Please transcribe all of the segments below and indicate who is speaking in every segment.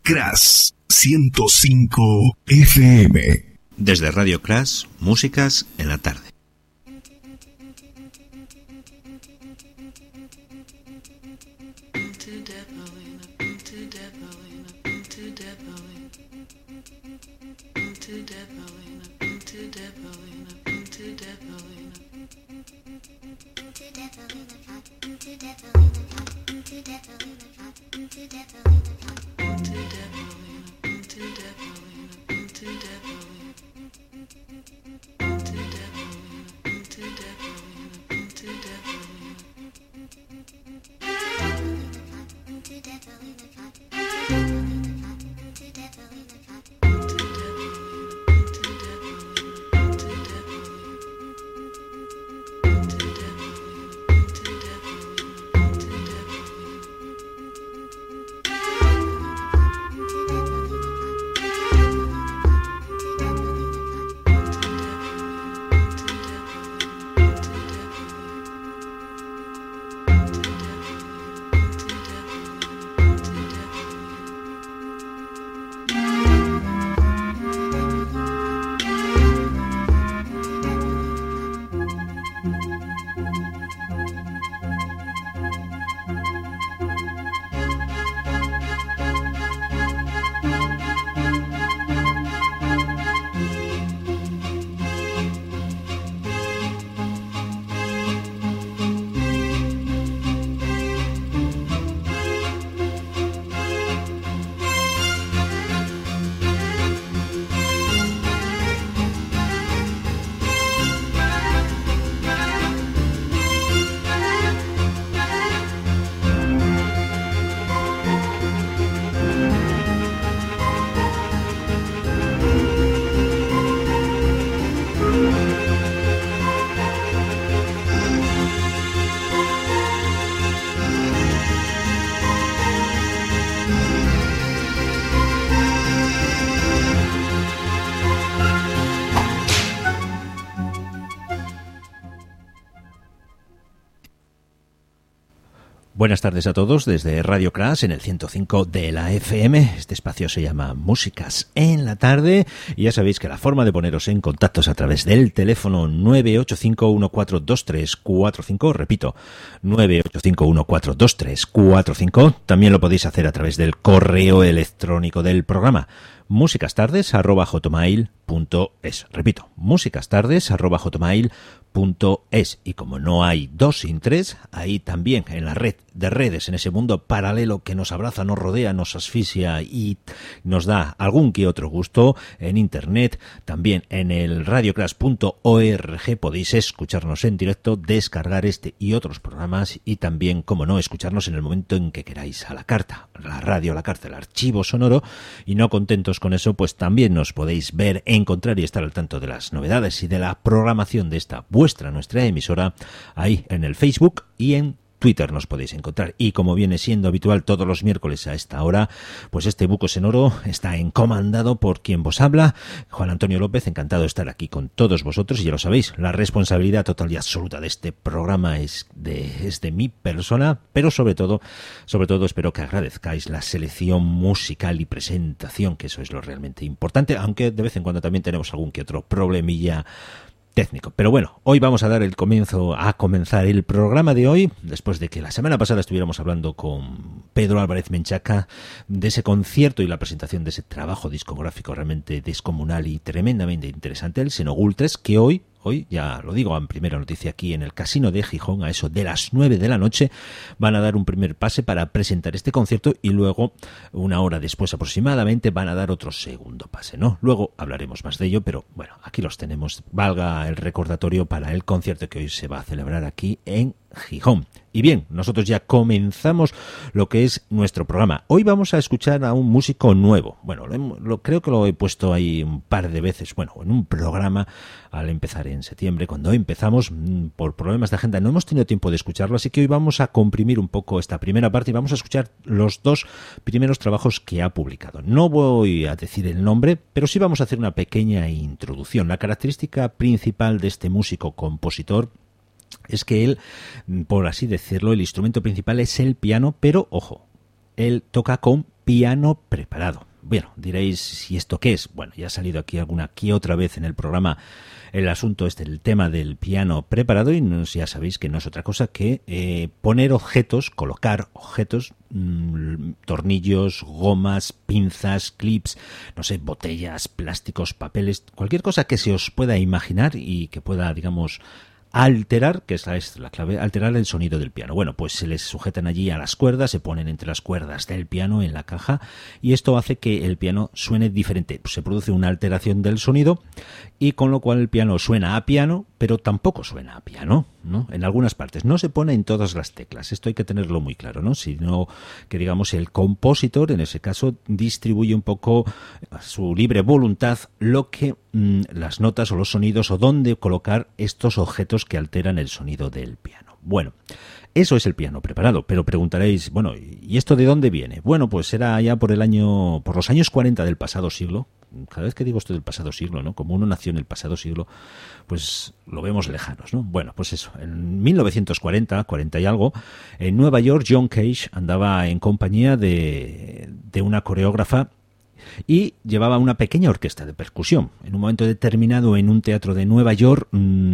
Speaker 1: Crash 105 FM.
Speaker 2: Desde Radio Crash, músicas en la tarde. Buenas tardes a todos desde Radio Crash en el 105 de la FM. Este espacio se llama Músicas en la tarde y ya sabéis que la forma de poneros en contacto es a través del teléfono 985142345, repito, 985142345. También lo podéis hacer a través del correo electrónico del programa musicastardes@hotmail.es. Repito, musicastardes@hotmail.es. Y como no hay dos sin tres, ahí también en la red de redes, en ese mundo paralelo que nos abraza, nos rodea, nos asfixia y nos da algún que otro gusto, en internet, también en el radioclass.org podéis escucharnos en directo, descargar este y otros programas y también, como no, escucharnos en el momento en que queráis, a la carta, la radio, la carta, el archivo sonoro. Y no contentos con eso, pues también nos podéis ver, encontrar y estar al tanto de las novedades y de la programación de esta nuestra emisora, ahí en el Facebook y en Twitter nos podéis encontrar. Y como viene siendo habitual todos los miércoles a esta hora, pues este buco sonoro está encomandado por quien vos habla, Juan Antonio López. Encantado de estar aquí con todos vosotros y ya lo sabéis, la responsabilidad total y absoluta de este programa es de mi persona, pero sobre todo espero que agradezcáis la selección musical y presentación, que eso es lo realmente importante, aunque de vez en cuando también tenemos algún que otro problemilla técnico. Pero bueno, hoy vamos a comenzar el programa de hoy, después de que la semana pasada estuviéramos hablando con Pedro Álvarez Menchaca de ese concierto y la presentación de ese trabajo discográfico realmente descomunal y tremendamente interesante, el Senogultres, que hoy, ya lo digo en primera noticia, aquí en el Casino de Gijón, a eso de las 9 de la noche, van a dar un primer pase para presentar este concierto y luego, una hora después aproximadamente, van a dar otro segundo pase, ¿no? Luego hablaremos más de ello, pero bueno, aquí los tenemos. Valga el recordatorio para el concierto que hoy se va a celebrar aquí en Gijón. Y bien, nosotros ya comenzamos lo que es nuestro programa. Hoy vamos a escuchar a un músico nuevo. Bueno, creo que lo he puesto ahí un par de veces, bueno, en un programa al empezar en septiembre. Cuando empezamos, por problemas de agenda, no hemos tenido tiempo de escucharlo, así que hoy vamos a comprimir un poco esta primera parte y vamos a escuchar los dos primeros trabajos que ha publicado. No voy a decir el nombre, pero sí vamos a hacer una pequeña introducción. La característica principal de este músico-compositor es que él, por así decirlo, el instrumento principal es el piano, pero ojo, él toca con piano preparado. Bueno, diréis, ¿y esto qué es? Bueno, ya ha salido aquí otra vez en el programa el asunto el tema del piano preparado, y ya sabéis que no es otra cosa que poner objetos, colocar objetos, tornillos, gomas, pinzas, clips, no sé, botellas, plásticos, papeles, cualquier cosa que se os pueda imaginar y que pueda, digamos, alterar, que esa es la clave, alterar el sonido del piano. Bueno, pues se les sujetan allí a las cuerdas, se ponen entre las cuerdas del piano en la caja, y esto hace que el piano suene diferente. Se produce una alteración del sonido, y con lo cual el piano suena a piano, pero tampoco suena a piano, ¿no? En algunas partes. No se pone en todas las teclas. Esto hay que tenerlo muy claro, ¿no? Sino que, digamos, el compositor, en ese caso, distribuye un poco a su libre voluntad lo que las notas o los sonidos, o dónde colocar estos objetos que alteran el sonido del piano. Bueno, eso es el piano preparado, pero preguntaréis, bueno, ¿y esto de dónde viene? Bueno, pues era ya por los años 40 del pasado siglo. Cada vez que digo esto del pasado siglo, ¿no? Como uno nació en el pasado siglo, pues lo vemos lejanos, ¿no? Bueno, pues eso, en 1940, 40 y algo, en Nueva York, John Cage andaba en compañía de una coreógrafa y llevaba una pequeña orquesta de percusión. En un momento determinado, en un teatro de Nueva York,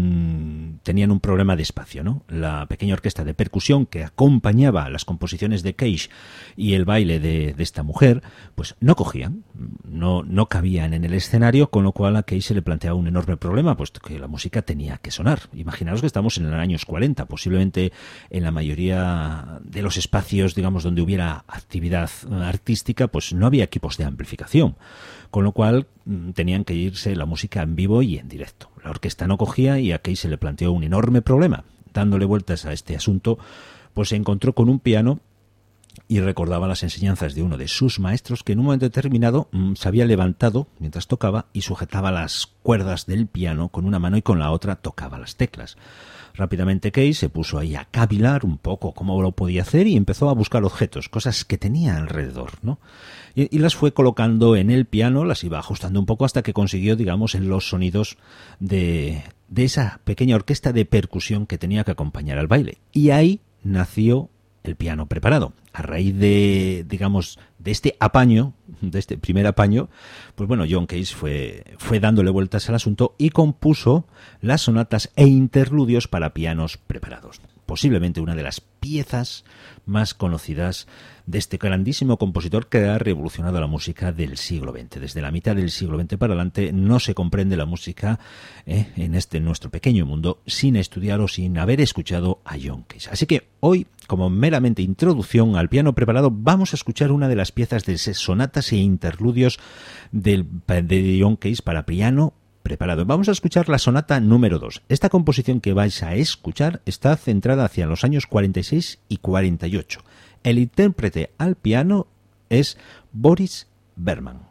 Speaker 2: tenían un problema de espacio, ¿no? La pequeña orquesta de percusión que acompañaba las composiciones de Cage y el baile de esta mujer, pues no cogían, no cabían en el escenario, con lo cual a Cage se le planteaba un enorme problema, puesto que la música tenía que sonar. Imaginaos que estamos en los años 40, posiblemente en la mayoría de los espacios, digamos, donde hubiera actividad artística, pues no había equipos de amplificación, con lo cual tenían que irse la música en vivo y en directo. La orquesta no cogía y a Cage se le planteó un enorme problema. Dándole vueltas a este asunto, pues se encontró con un piano y recordaba las enseñanzas de uno de sus maestros, que en un momento determinado se había levantado mientras tocaba y sujetaba las cuerdas del piano con una mano y con la otra tocaba las teclas. Rápidamente Cage se puso ahí a cavilar un poco cómo lo podía hacer y empezó a buscar objetos, cosas que tenía alrededor, ¿no? Y las fue colocando en el piano, las iba ajustando un poco hasta que consiguió, digamos, en los sonidos de esa pequeña orquesta de percusión que tenía que acompañar al baile. Y ahí nació el piano preparado. A raíz de, digamos, de este apaño, de este primer apaño, pues bueno, John Cage fue dándole vueltas al asunto y compuso las sonatas e interludios para pianos preparados. Posiblemente una de las piezas más conocidas de este grandísimo compositor que ha revolucionado la música del siglo XX. Desde la mitad del siglo XX para adelante no se comprende la música en nuestro pequeño mundo sin estudiar o sin haber escuchado a John Cage. Así que hoy, como meramente introducción al piano preparado, vamos a escuchar una de las piezas de sonatas e interludios de John Cage para piano preparado. Vamos a escuchar la sonata número 2. Esta composición que vais a escuchar está centrada hacia los años 46 y 48. El intérprete al piano es Boris Berman.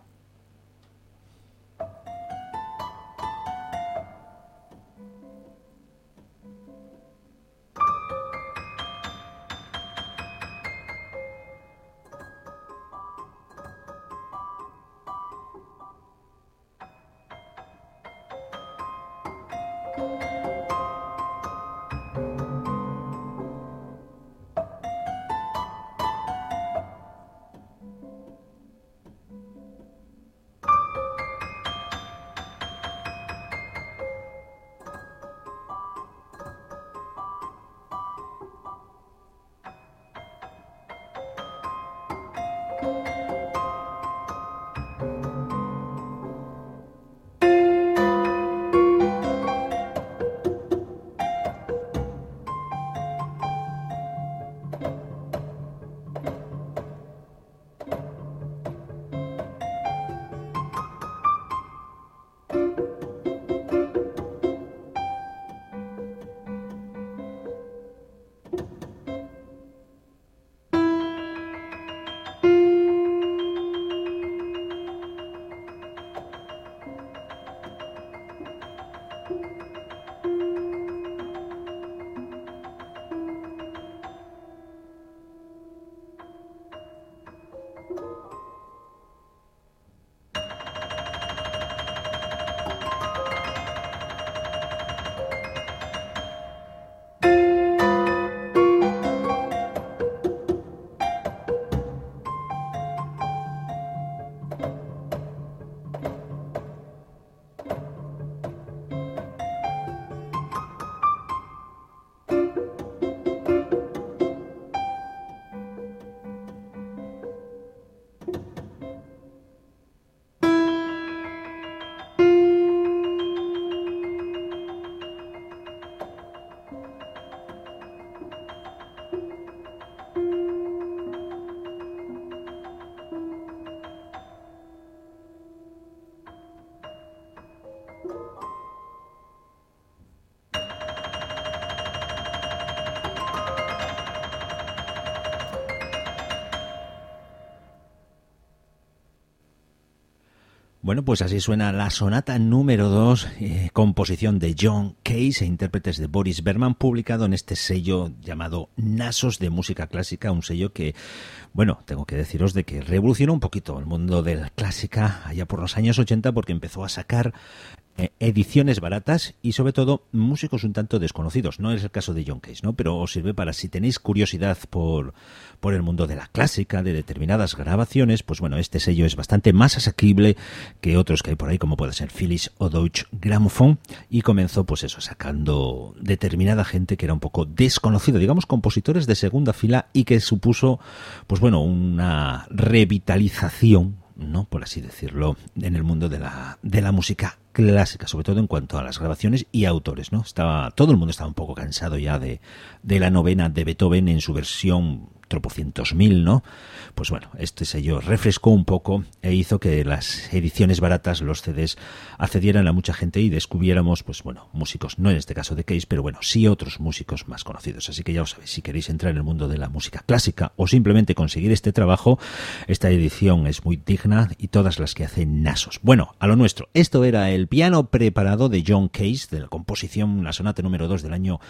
Speaker 2: Bueno, pues así suena la sonata número 2, composición de John Case e intérpretes de Boris Berman, publicado en este sello llamado Nasos de Música Clásica, un sello que, bueno, tengo que deciros de que revolucionó un poquito el mundo de la clásica allá por los años 80 porque empezó a sacar ediciones baratas y sobre todo músicos un tanto desconocidos. No es el caso de John Case, ¿no? Pero os sirve para si tenéis curiosidad por el mundo de la clásica, de determinadas grabaciones, pues bueno, este sello es bastante más asequible que otros que hay por ahí, como puede ser Philips o Deutsche Grammophon, y comenzó pues eso, sacando determinada gente que era un poco desconocido, digamos compositores de segunda fila, y que supuso pues bueno, una revitalización, ¿no?, por así decirlo, en el mundo de la música clásica, sobre todo en cuanto a las grabaciones y autores, ¿no? Todo el mundo estaba un poco cansado ya de la novena de Beethoven en su versión tropocientos mil, ¿no? Pues bueno, este sello refrescó un poco e hizo que las ediciones baratas, los CDs, accedieran a mucha gente y descubriéramos, pues bueno, músicos, no en este caso de Case, pero bueno, sí otros músicos más conocidos. Así que ya os sabéis, si queréis entrar en el mundo de la música clásica o simplemente conseguir este trabajo, esta edición es muy digna, y todas las que hacen Nasos. Bueno, a lo nuestro. Esto era el piano preparado de John Case, de la composición, la sonata número 2 del año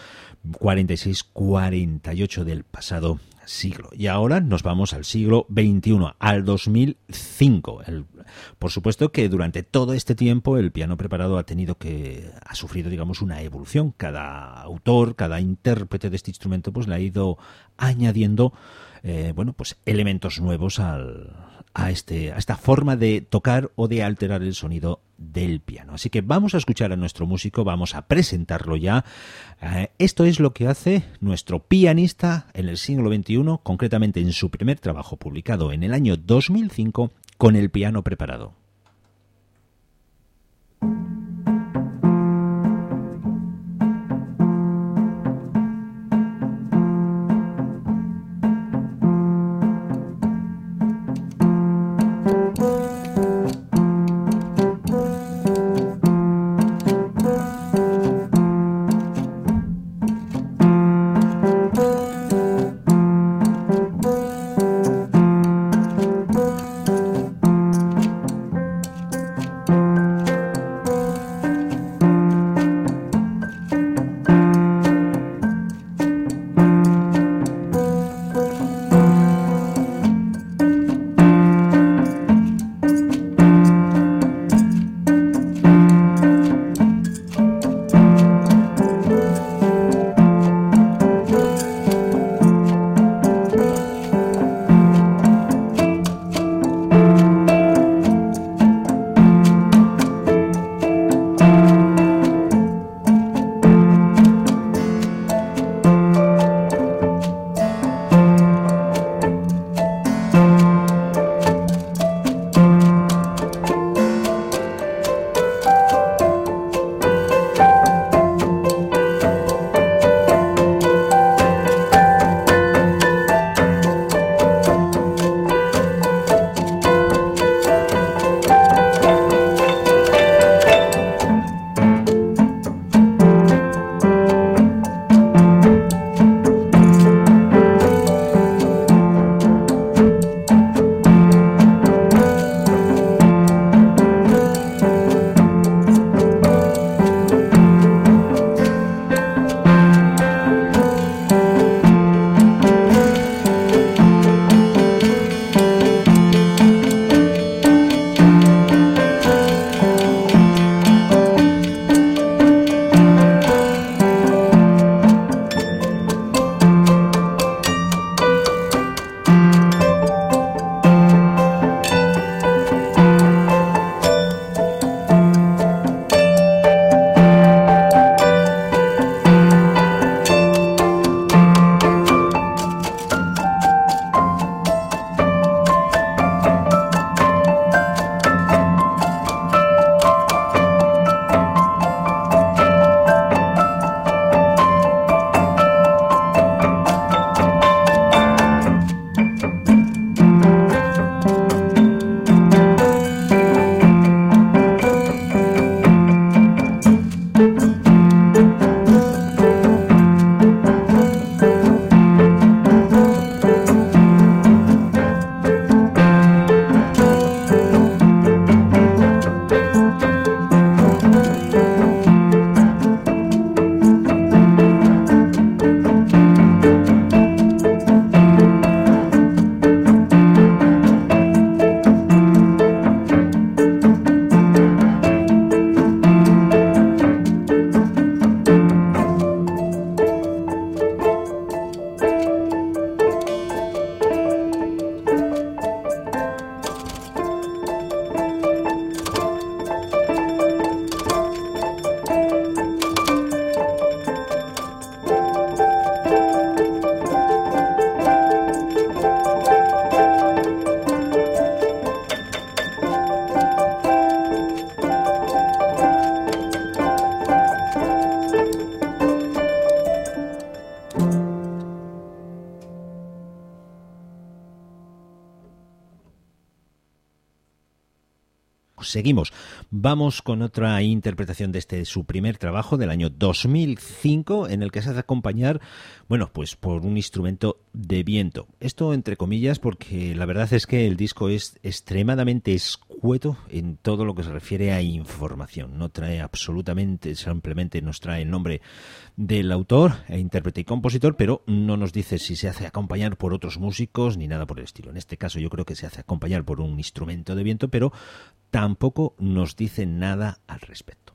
Speaker 2: 46-48 del pasado siglo. Y ahora nos vamos al siglo XXI, al 2005. Por supuesto que durante todo este tiempo el piano preparado ha sufrido, digamos, una evolución. Cada autor, cada intérprete de este instrumento, pues le ha ido añadiendo, bueno, pues elementos nuevos a esta forma de tocar o de alterar el sonido del piano. Así que vamos a escuchar a nuestro músico, vamos a presentarlo ya. Esto es lo que hace nuestro pianista en el siglo XXI, concretamente en su primer trabajo publicado en el año 2005 con el piano preparado. Seguimos. Vamos con otra interpretación de su primer trabajo del año 2005, en el que se hace acompañar, bueno, pues por un instrumento de viento. Esto entre comillas, porque la verdad es que el disco es extremadamente escueto en todo lo que se refiere a información. No trae absolutamente, simplemente nos trae el nombre del autor, intérprete y compositor, pero no nos dice si se hace acompañar por otros músicos ni nada por el estilo. En este caso yo creo que se hace acompañar por un instrumento de viento, pero tampoco nos dice nada al respecto.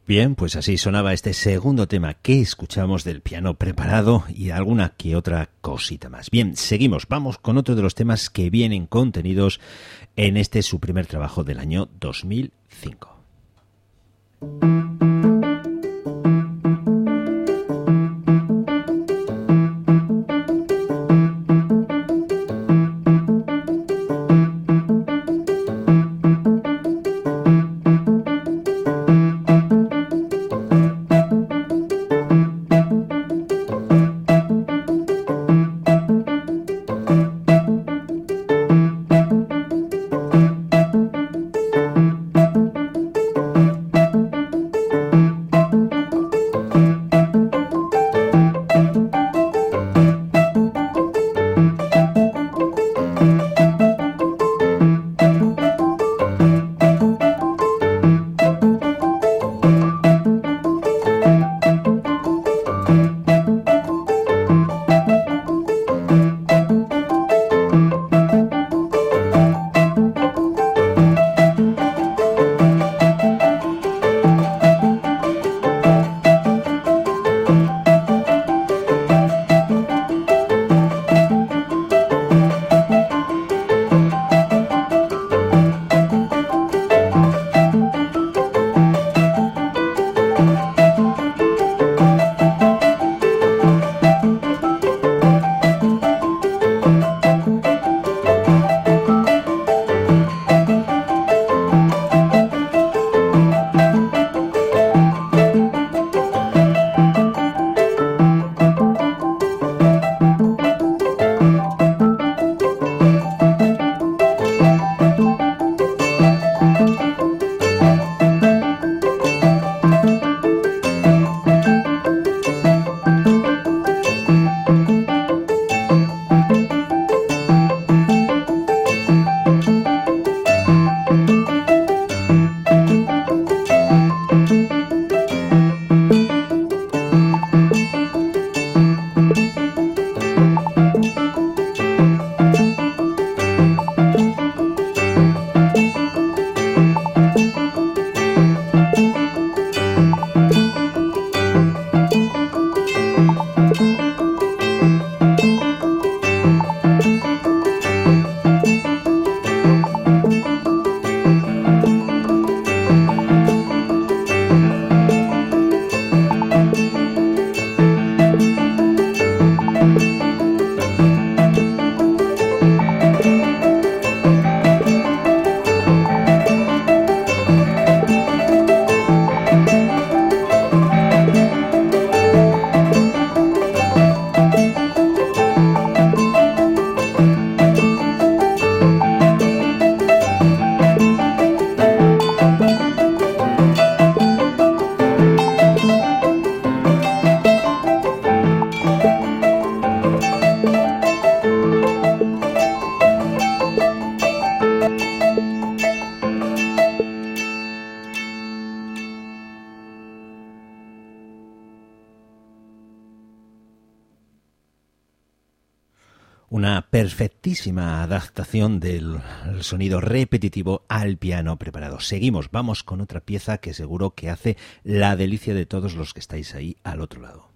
Speaker 2: Bien, pues así sonaba este segundo tema que escuchamos del piano preparado y alguna que otra cosita más. Bien, seguimos, vamos con otro de los temas que vienen contenidos en este su primer trabajo del año 2005. Una perfectísima adaptación del sonido repetitivo al piano preparado. Seguimos, vamos con otra pieza que seguro que hace la delicia de todos los que estáis ahí al otro lado.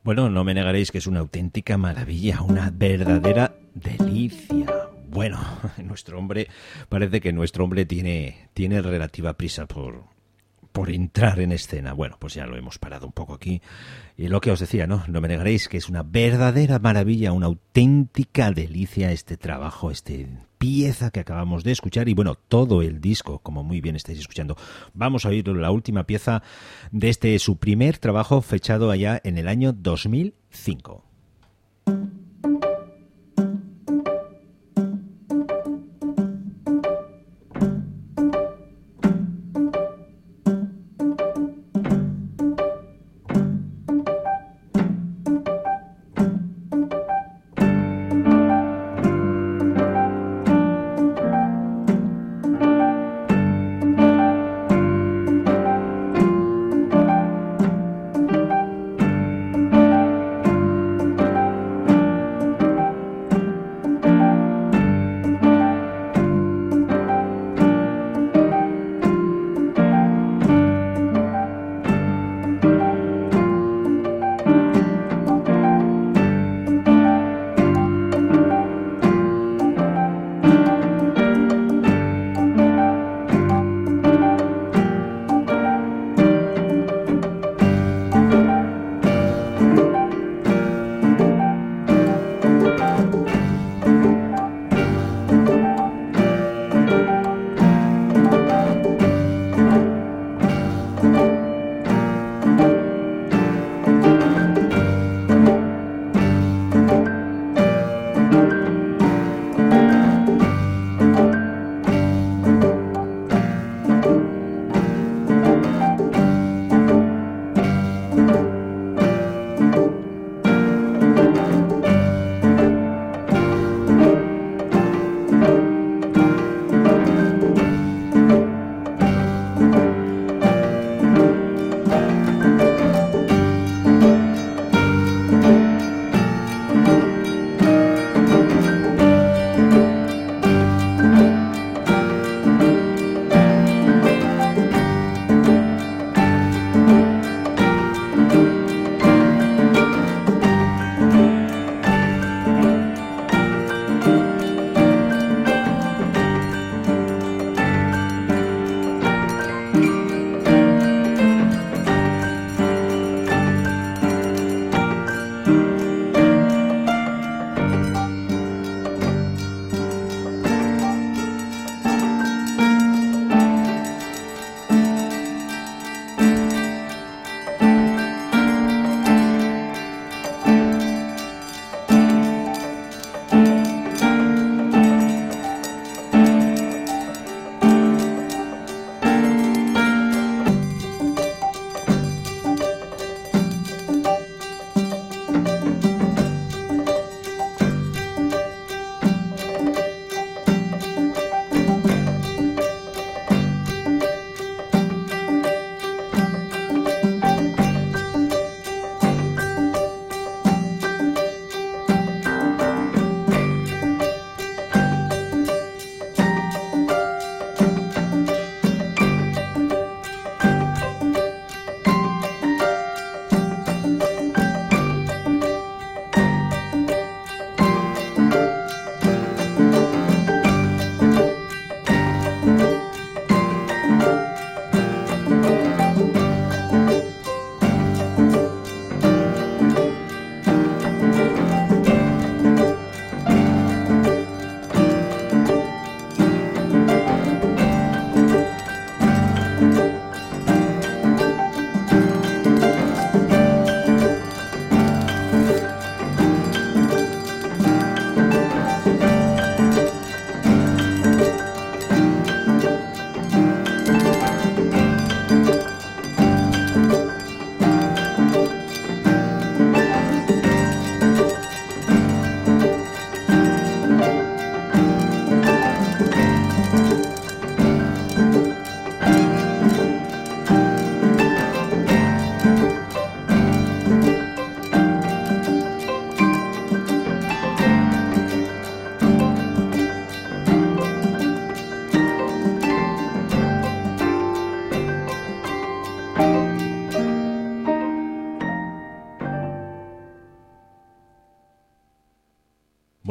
Speaker 2: Bueno, no me negaréis que es una auténtica maravilla, una verdadera delicia. Bueno, parece que nuestro hombre tiene relativa prisa por entrar en escena. Bueno, pues ya lo hemos parado un poco aquí. Y lo que os decía, ¿no? No me negaréis que es una verdadera maravilla, una auténtica delicia este trabajo, pieza que acabamos de escuchar y bueno, todo el disco, como muy bien estáis escuchando. Vamos a oír la última pieza de su primer trabajo fechado allá en el año 2005.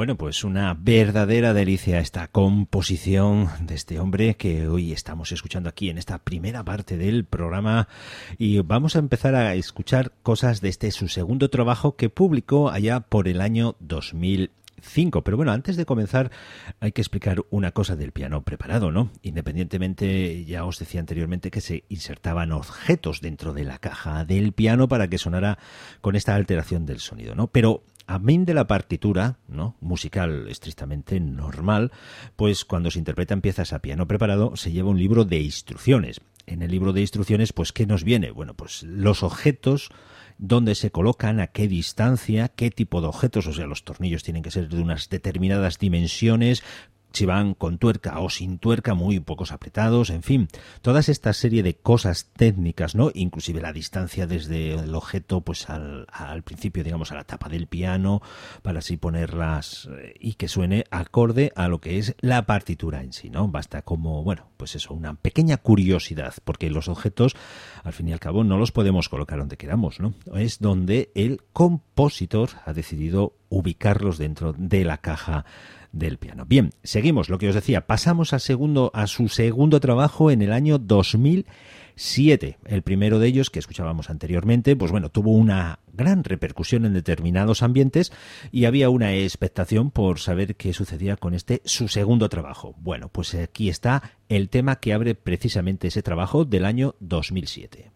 Speaker 2: Bueno, pues una verdadera delicia esta composición de este hombre que hoy estamos escuchando aquí en esta primera parte del programa, y vamos a empezar a escuchar cosas de su segundo trabajo que publicó allá por el año 2005. Pero bueno, antes de comenzar hay que explicar una cosa del piano preparado, ¿no? Independientemente, ya os decía anteriormente que se insertaban objetos dentro de la caja del piano para que sonara con esta alteración del sonido, ¿no? Pero amén de la partitura, ¿no?, musical estrictamente normal, pues cuando se interpretan piezas a piano preparado se lleva un libro de instrucciones. En el libro de instrucciones, pues ¿qué nos viene? Bueno, pues los objetos, dónde se colocan, a qué distancia, qué tipo de objetos, o sea, los tornillos tienen que ser de unas determinadas dimensiones, si van con tuerca o sin tuerca, muy pocos apretados, en fin, todas esta serie de cosas técnicas, ¿no? Inclusive la distancia desde el objeto pues al principio, digamos, a la tapa del piano, para así ponerlas y que suene acorde a lo que es la partitura en sí, ¿no? Basta como, bueno, pues eso, una pequeña curiosidad, porque los objetos, al fin y al cabo, no los podemos colocar donde queramos, ¿no? Es donde el compositor ha decidido ubicarlos dentro de la caja del piano. Bien, seguimos, lo que os decía, pasamos a su segundo trabajo en el año 2007. El primero de ellos, que escuchábamos anteriormente, pues bueno, tuvo una gran repercusión en determinados ambientes y había una expectación por saber qué sucedía con su segundo trabajo. Bueno, pues aquí está el tema que abre precisamente ese trabajo del año 2007.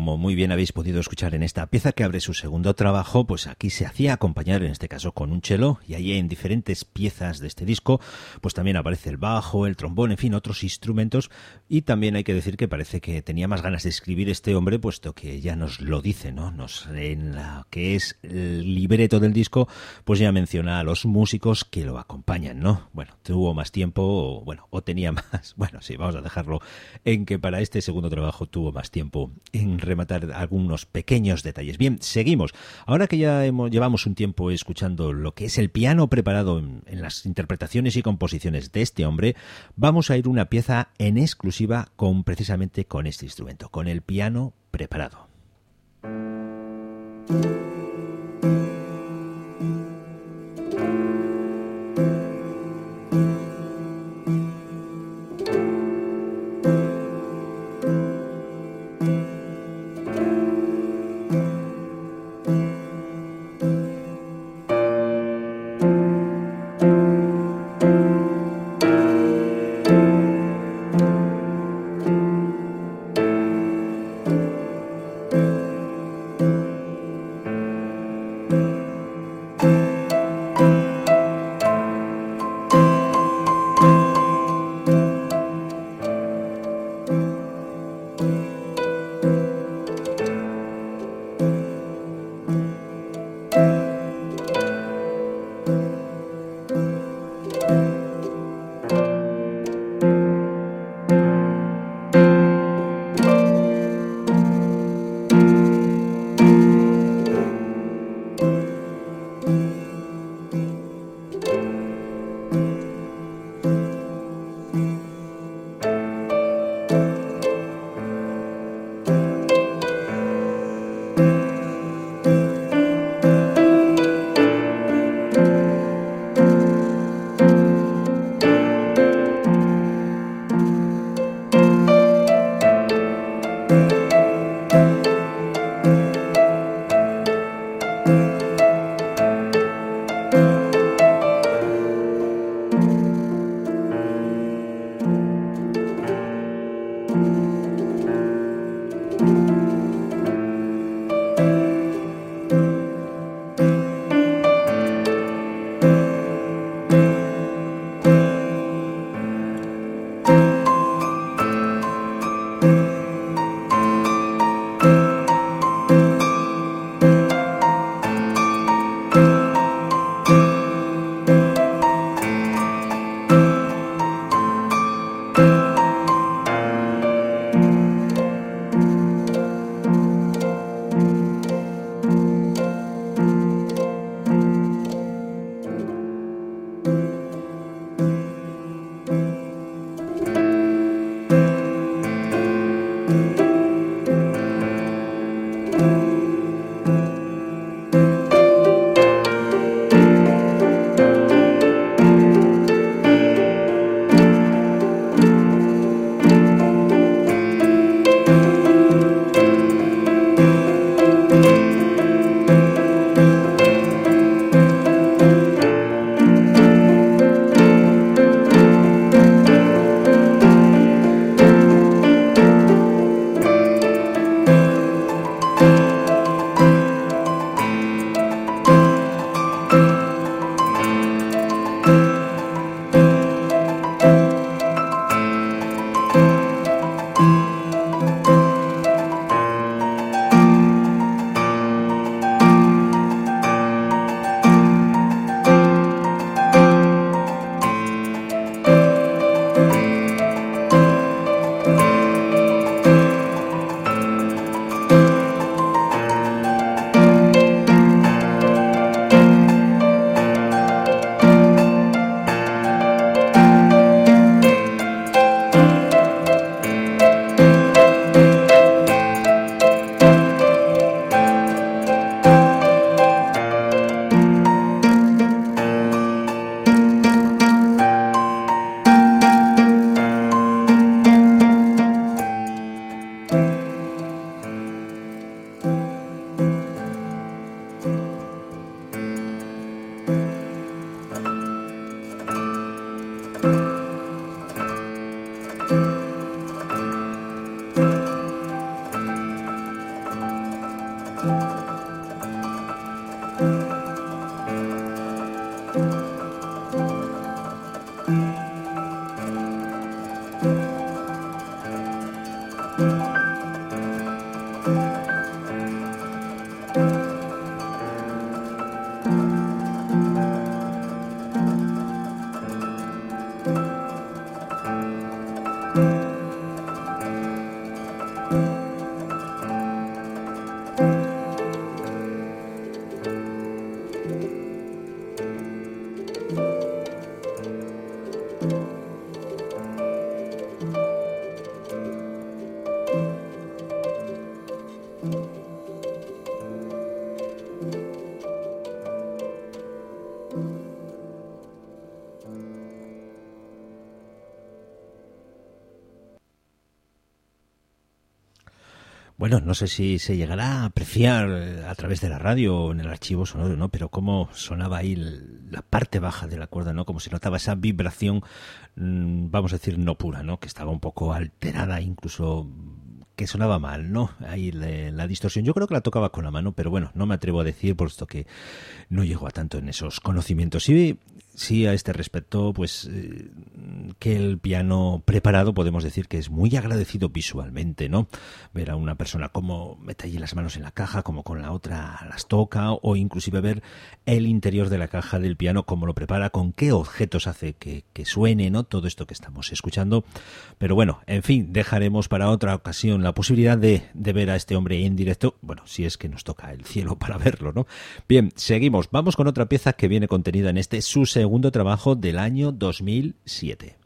Speaker 2: como muy bien habéis podido escuchar en esta pieza que abre su segundo trabajo, pues aquí se hacía acompañar, en este caso con un cello, y ahí en diferentes piezas de este disco, pues también aparece el bajo, el trombón, en fin, otros instrumentos, y también hay que decir que parece que tenía más ganas de escribir este hombre, puesto que ya nos lo dice, ¿no? En la que es el libreto del disco, pues ya menciona a los músicos que lo acompañan, ¿no? Bueno, tuvo más tiempo, o tenía más, bueno, sí, vamos a dejarlo en que para este segundo trabajo tuvo más tiempo en rematar algunos pequeños detalles. Bien, seguimos. Ahora que ya llevamos un tiempo escuchando lo que es el piano preparado en las interpretaciones y composiciones de este hombre, vamos a ir una pieza en exclusiva precisamente con este instrumento, con el piano preparado. Bueno, no sé si se llegará a apreciar a través de la radio o en el archivo sonoro, ¿no? Pero cómo sonaba ahí la parte baja de la cuerda, ¿no? Como se notaba esa vibración, vamos a decir, no pura, ¿no? Que estaba un poco alterada, incluso que sonaba mal, ¿no? Ahí la distorsión. Yo creo que la tocaba con la mano, pero bueno, no me atrevo a decir, por esto que no llego a tanto en esos conocimientos. Sí, a este respecto, pues que el piano preparado podemos decir que es muy agradecido visualmente, ¿no? Ver a una persona cómo mete allí las manos en la caja, cómo con la otra las toca, o inclusive ver el interior de la caja del piano, cómo lo prepara, con qué objetos hace que suene, ¿no? Todo esto que estamos escuchando. Pero bueno, en fin, dejaremos para otra ocasión la posibilidad de ver a este hombre en directo, bueno, si es que nos toca el cielo para verlo, ¿no? Bien, seguimos. Vamos con otra pieza que viene contenida en este su segundo trabajo del año 2007.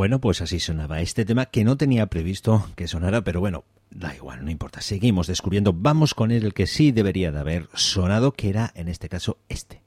Speaker 2: Bueno, pues así sonaba este tema que no tenía previsto que sonara, pero bueno, da igual, no importa. Seguimos descubriendo. Vamos con el que sí debería de haber sonado, que era en este caso este.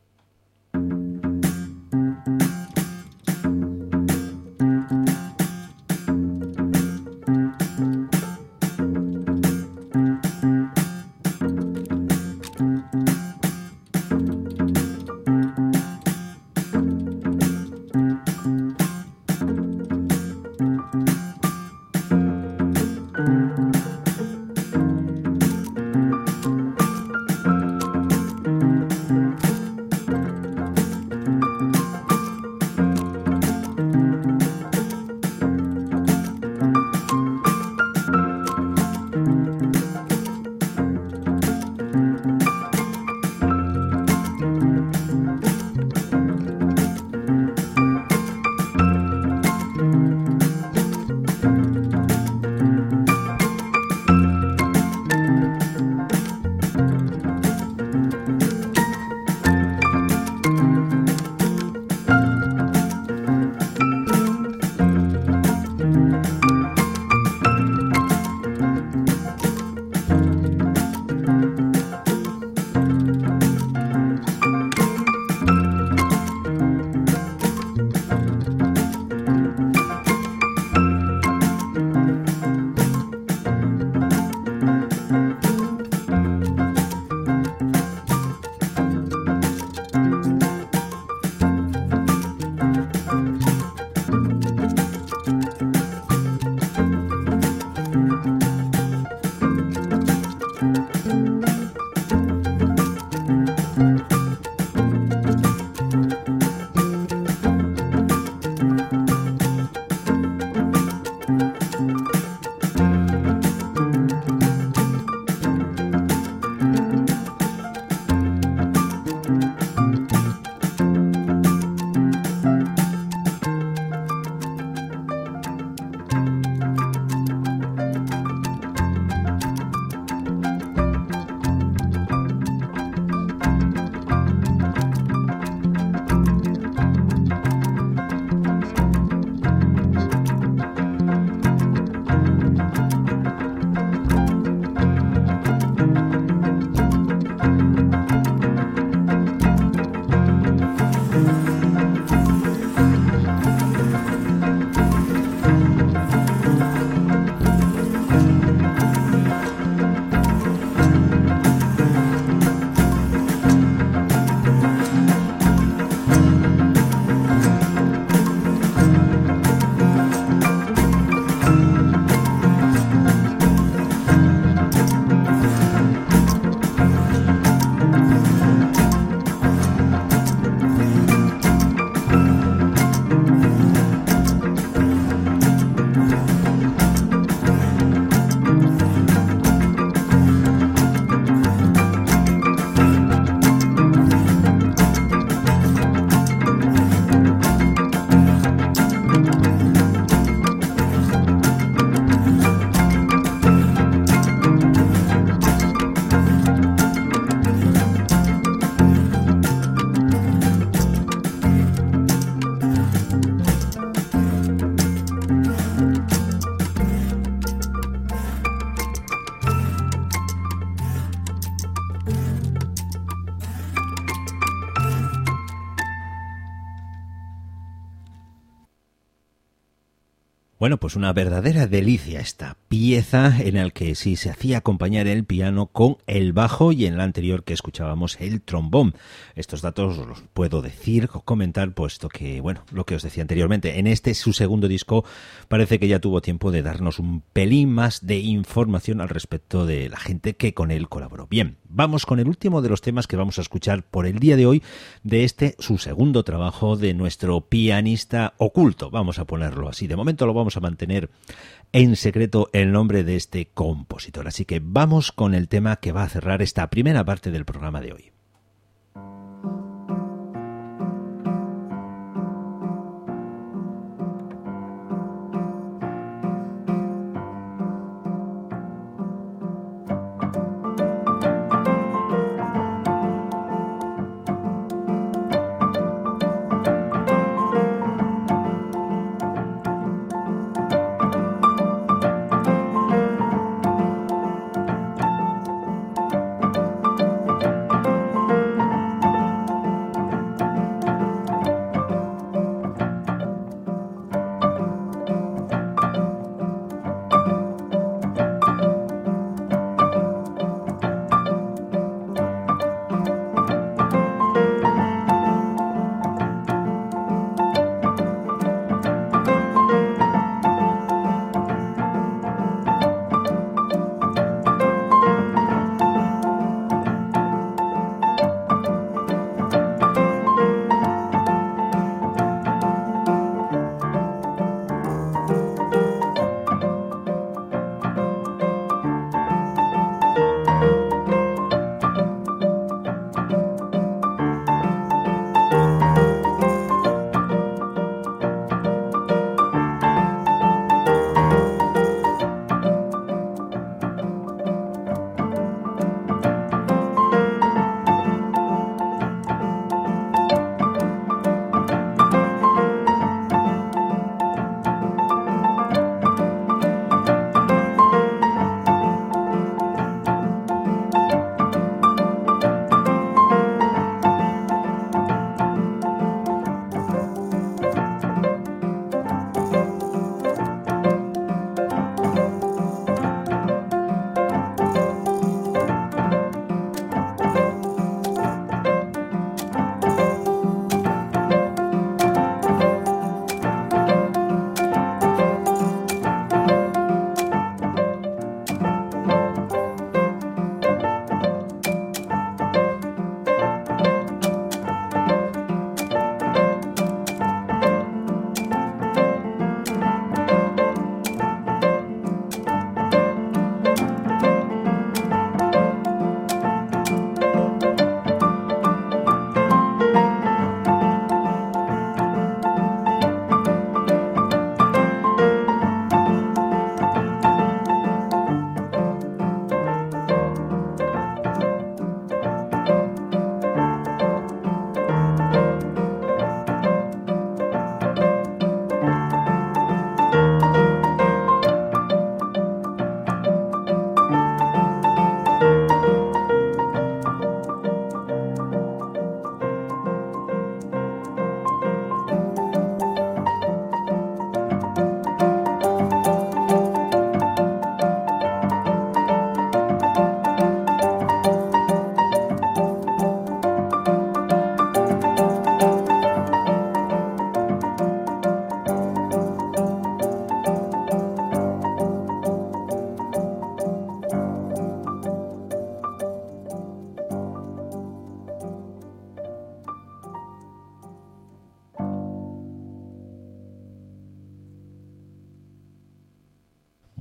Speaker 2: Bueno, pues una verdadera delicia esta pieza en la que sí se hacía acompañar el piano con el bajo y en la anterior que escuchábamos el trombón. Estos datos os los puedo decir o comentar puesto que, bueno, lo que os decía anteriormente, en este su segundo disco parece que ya tuvo tiempo de darnos un pelín más de información al respecto de la gente que con él colaboró. Bien, vamos con el último de los temas que vamos a escuchar por el día de hoy de este su segundo trabajo de nuestro pianista oculto, vamos a ponerlo así. De momento lo vamos a mantener en secreto el nombre de este compositor. Así que vamos con el tema que va a cerrar esta primera parte del programa de hoy.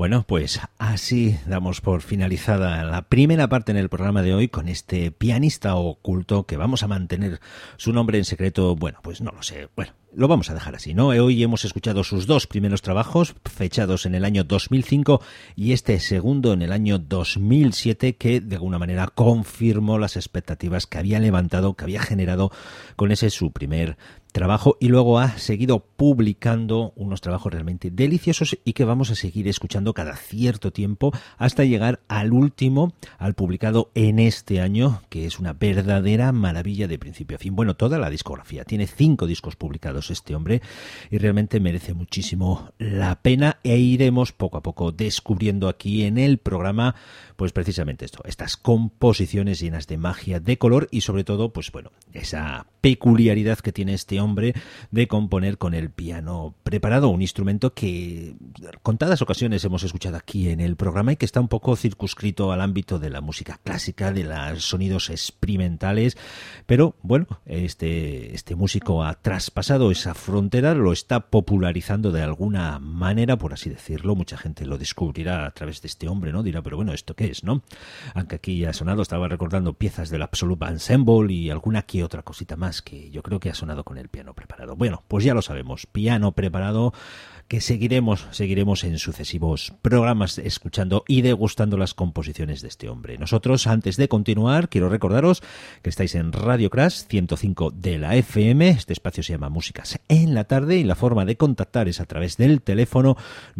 Speaker 2: Bueno, pues así damos por finalizada la primera parte en el programa de hoy con este pianista oculto que vamos a mantener su nombre en secreto. Bueno, pues no lo sé. Bueno, lo vamos a dejar así, ¿no? Hoy hemos escuchado sus dos primeros trabajos, fechados en el año 2005 y este segundo en el año 2007, que de alguna manera confirmó las expectativas que había levantado, que había generado con ese su primer trabajo, y luego ha seguido publicando unos trabajos realmente deliciosos y que vamos a seguir escuchando cada cierto tiempo hasta llegar al último, al publicado en este año, que es una verdadera maravilla de principio a fin. Bueno, toda la discografía, tiene 5 discos publicados este hombre y realmente merece muchísimo la pena, e iremos poco a poco descubriendo aquí en el programa pues precisamente esto, estas composiciones llenas de magia, de color y sobre todo pues bueno, esa peculiaridad que tiene este hombre de componer con el piano preparado, un instrumento que contadas ocasiones hemos escuchado aquí en el programa y que está un poco circunscrito al ámbito de la música clásica, de los sonidos experimentales, pero bueno, este músico ha traspasado esa frontera, lo está popularizando de alguna manera, por así decirlo. Mucha gente lo descubrirá a través de este hombre, ¿no? Dirá, pero bueno, ¿esto qué es, no? Aunque aquí ya ha sonado, estaba recordando piezas del Absolute Ensemble y alguna que otra cosita más que yo creo que ha sonado con el piano preparado. Bueno, pues ya lo sabemos, piano preparado, que seguiremos en sucesivos programas escuchando y degustando las composiciones de este hombre. Nosotros, antes de continuar, quiero recordaros que estáis en Radio Crash 105 de la FM. Este espacio se llama Músicas en la Tarde y la forma de contactar es a través del teléfono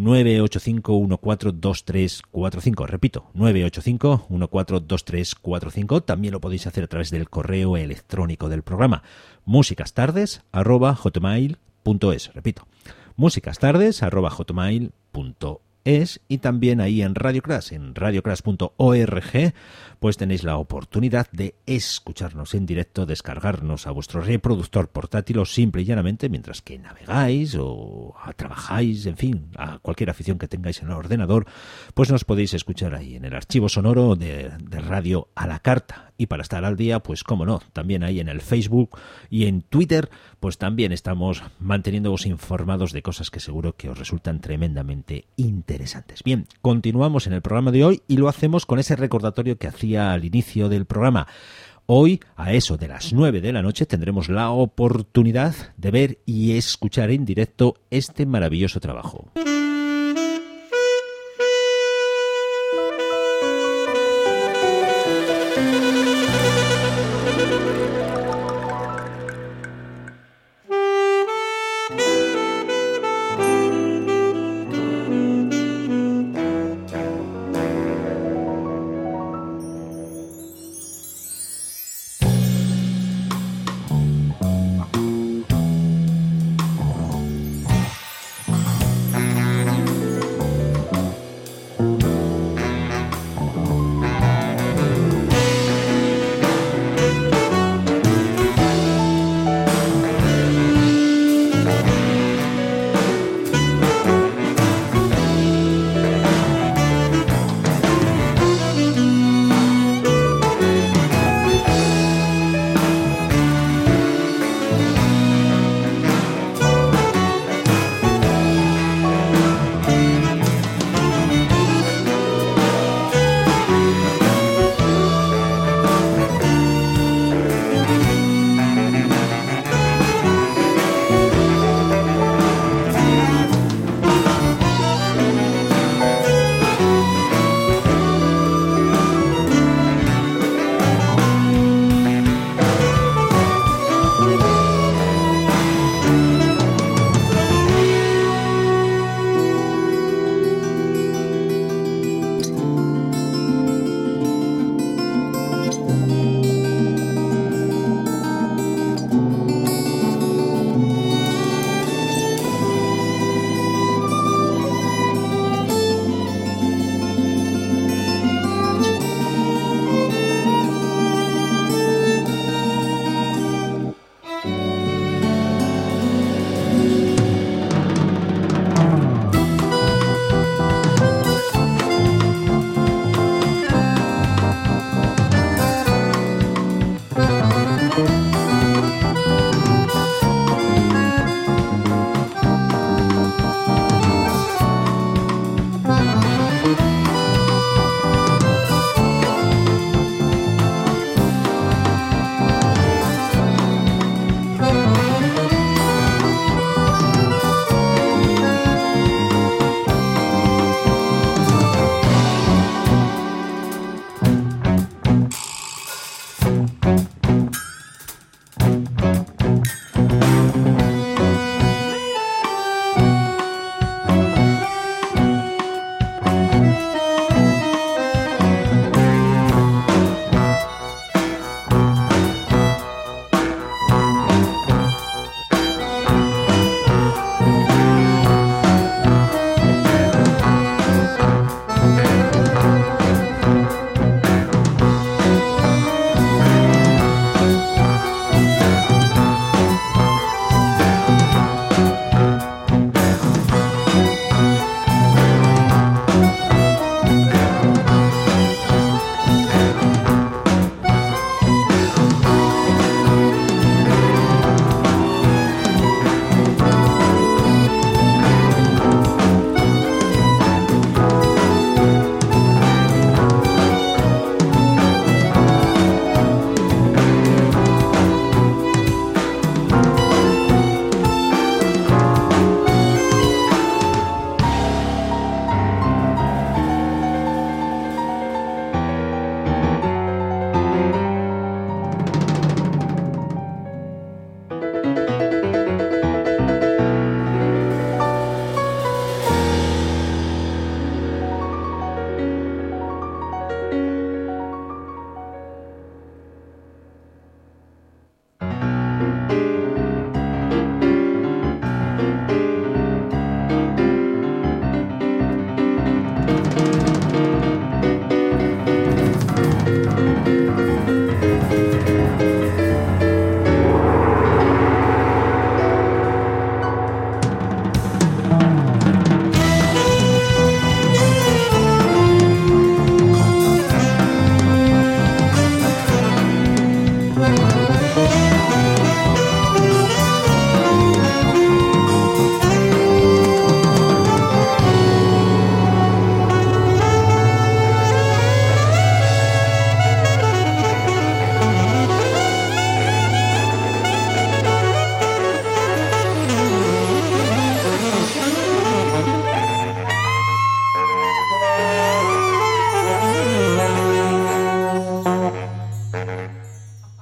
Speaker 2: 985-142345. Repito, 985-142345. También lo podéis hacer a través del correo electrónico del programa musicastardes@hotmail.es. Repito, musicastardes@hotmail.es, y también ahí en Radio Crash, en radiocrash.org, pues tenéis la oportunidad de escucharnos en directo, descargarnos a vuestro reproductor portátil o simple y llanamente mientras que navegáis o trabajáis, en fin, a cualquier afición que tengáis en el ordenador, pues nos podéis escuchar ahí en el archivo sonoro de Radio a la Carta. Y para estar al día, pues cómo no, también ahí en el Facebook y en Twitter, pues también estamos manteniéndoos informados de cosas que seguro que os resultan tremendamente interesantes. Bien, continuamos en el programa de hoy y lo hacemos con ese recordatorio que hacía al inicio del programa. Hoy, a eso de las 9 de la noche, tendremos la oportunidad de ver y escuchar en directo este maravilloso trabajo.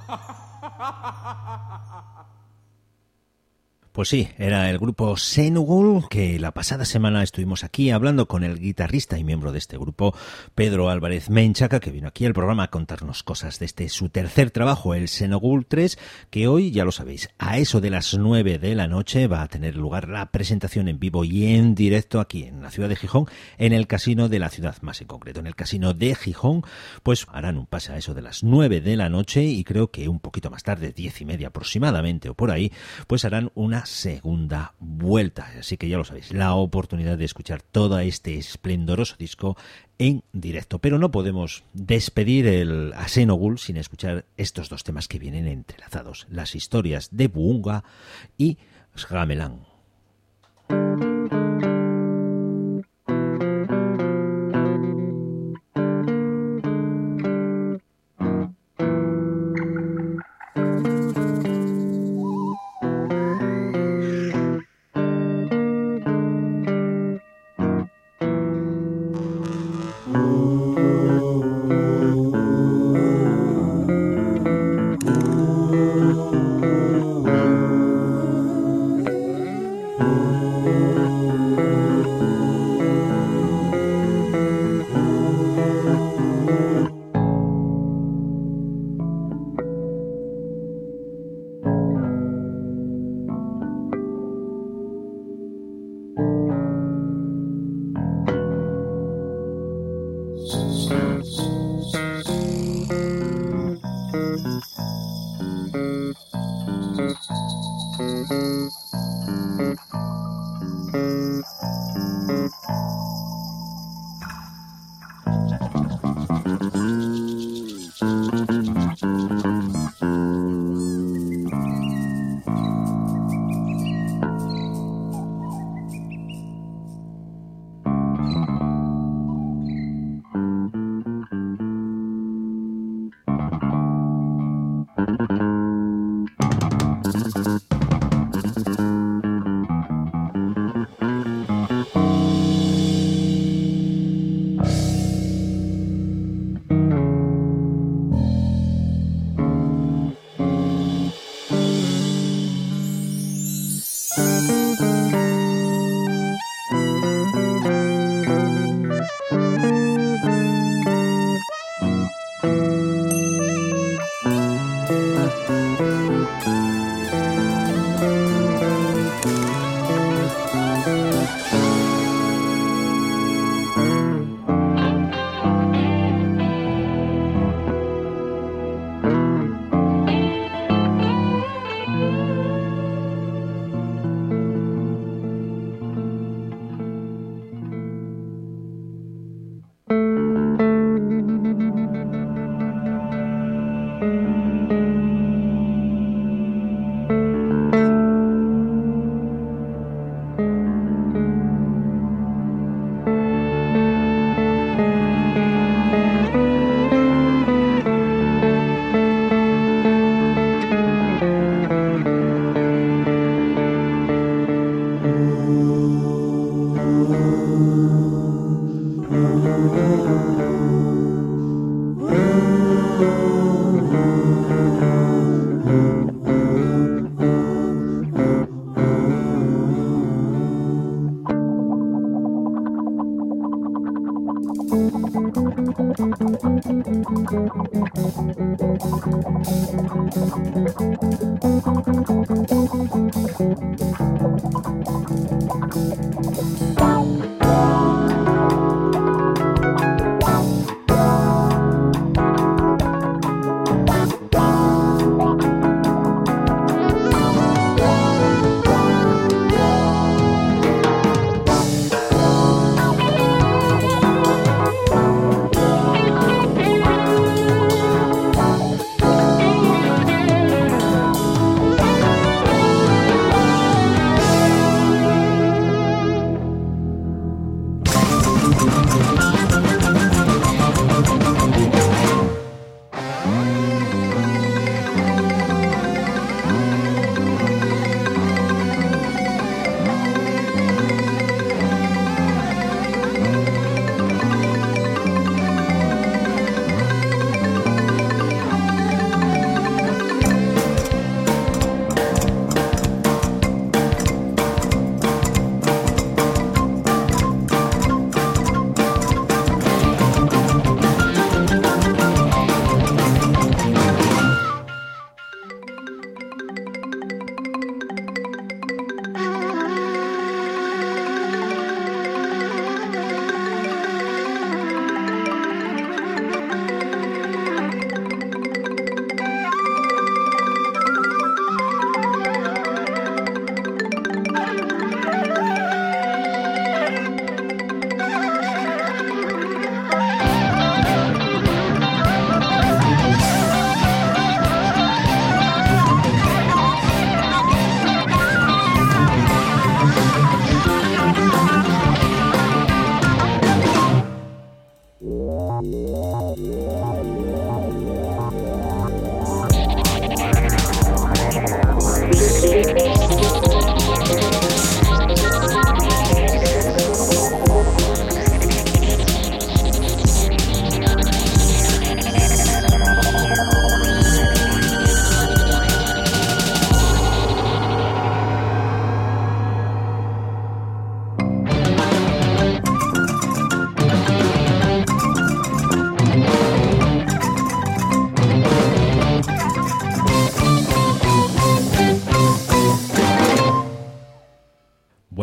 Speaker 2: Pues sí, era el grupo Xenogul, que la pasada semana estuvimos aquí hablando con el guitarrista y miembro de este grupo, Pedro Álvarez Menchaca, que vino aquí al programa a contarnos cosas de su tercer trabajo, el Xenogul 3, que hoy, ya lo sabéis, a eso de las 9 de la noche va a tener lugar la presentación en vivo y en directo aquí en la ciudad de Gijón, en el casino de la ciudad, más en concreto, en el casino de Gijón. Pues harán un pase a eso de las 9 de la noche y creo que un poquito más tarde, 10:30 aproximadamente o por ahí, pues harán una segunda vuelta. Así que ya lo sabéis, la oportunidad de escuchar todo este esplendoroso disco en directo. Pero no podemos despedir a Xenogul sin escuchar estos dos temas que vienen entrelazados, las historias de Buunga y Sgamelan.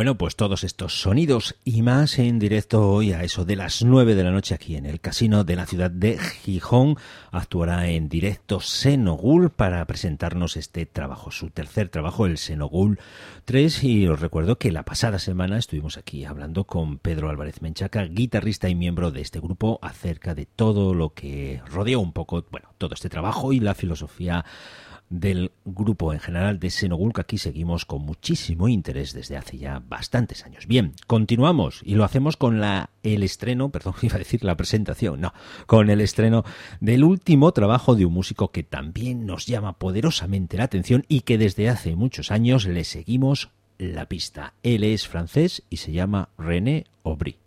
Speaker 2: Bueno, pues todos estos sonidos y más en directo hoy a eso de las 9 de la noche aquí en el Casino de la ciudad de Gijón. Actuará en directo Xenogul para presentarnos este trabajo, su tercer trabajo, el Xenogul 3. Y os recuerdo que la pasada semana estuvimos aquí hablando con Pedro Álvarez Menchaca, guitarrista y miembro de este grupo, acerca de todo lo que rodea un poco, bueno, todo este trabajo y la filosofía del grupo en general de Xenogul, que aquí seguimos con muchísimo interés desde hace ya bastantes años. Bien, continuamos y lo hacemos con el estreno, perdón, iba a decir la presentación, no, con el estreno del último trabajo de un músico que también nos llama poderosamente la atención y que desde hace muchos años le seguimos la pista. Él es francés y se llama René Aubry.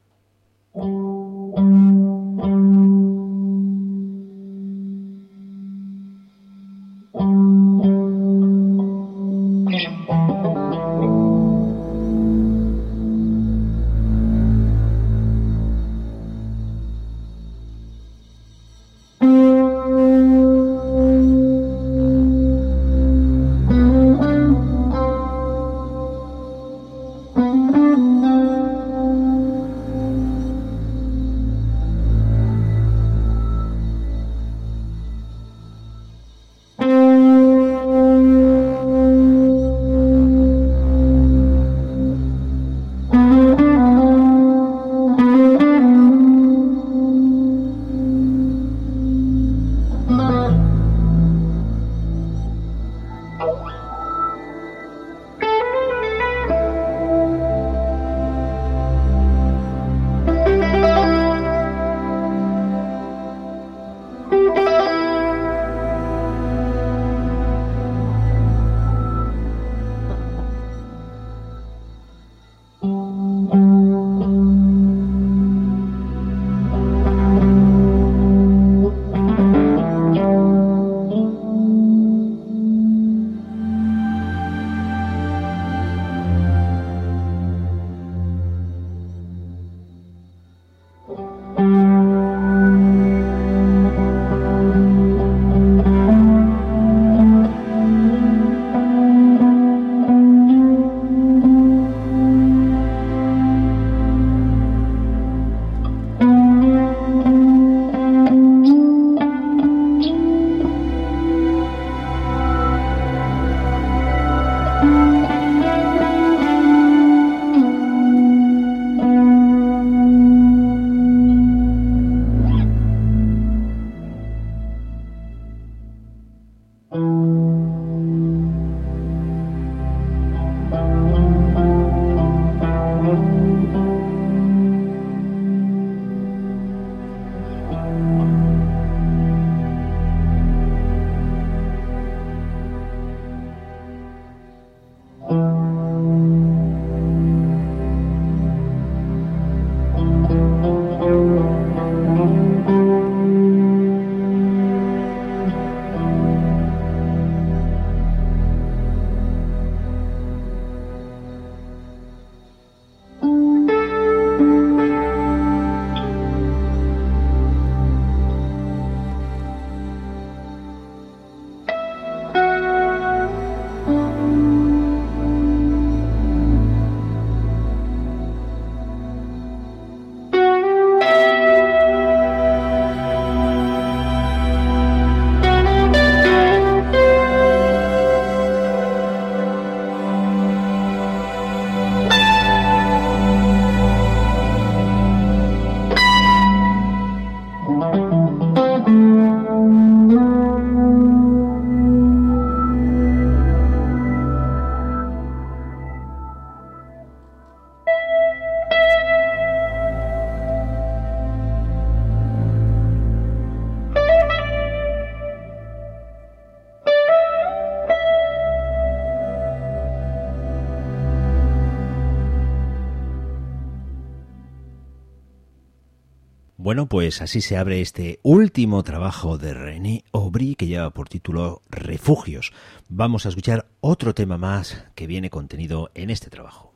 Speaker 2: Bueno, pues así se abre este último trabajo de René Aubry que lleva por título Refugios. Vamos a escuchar otro tema más que viene contenido en este trabajo.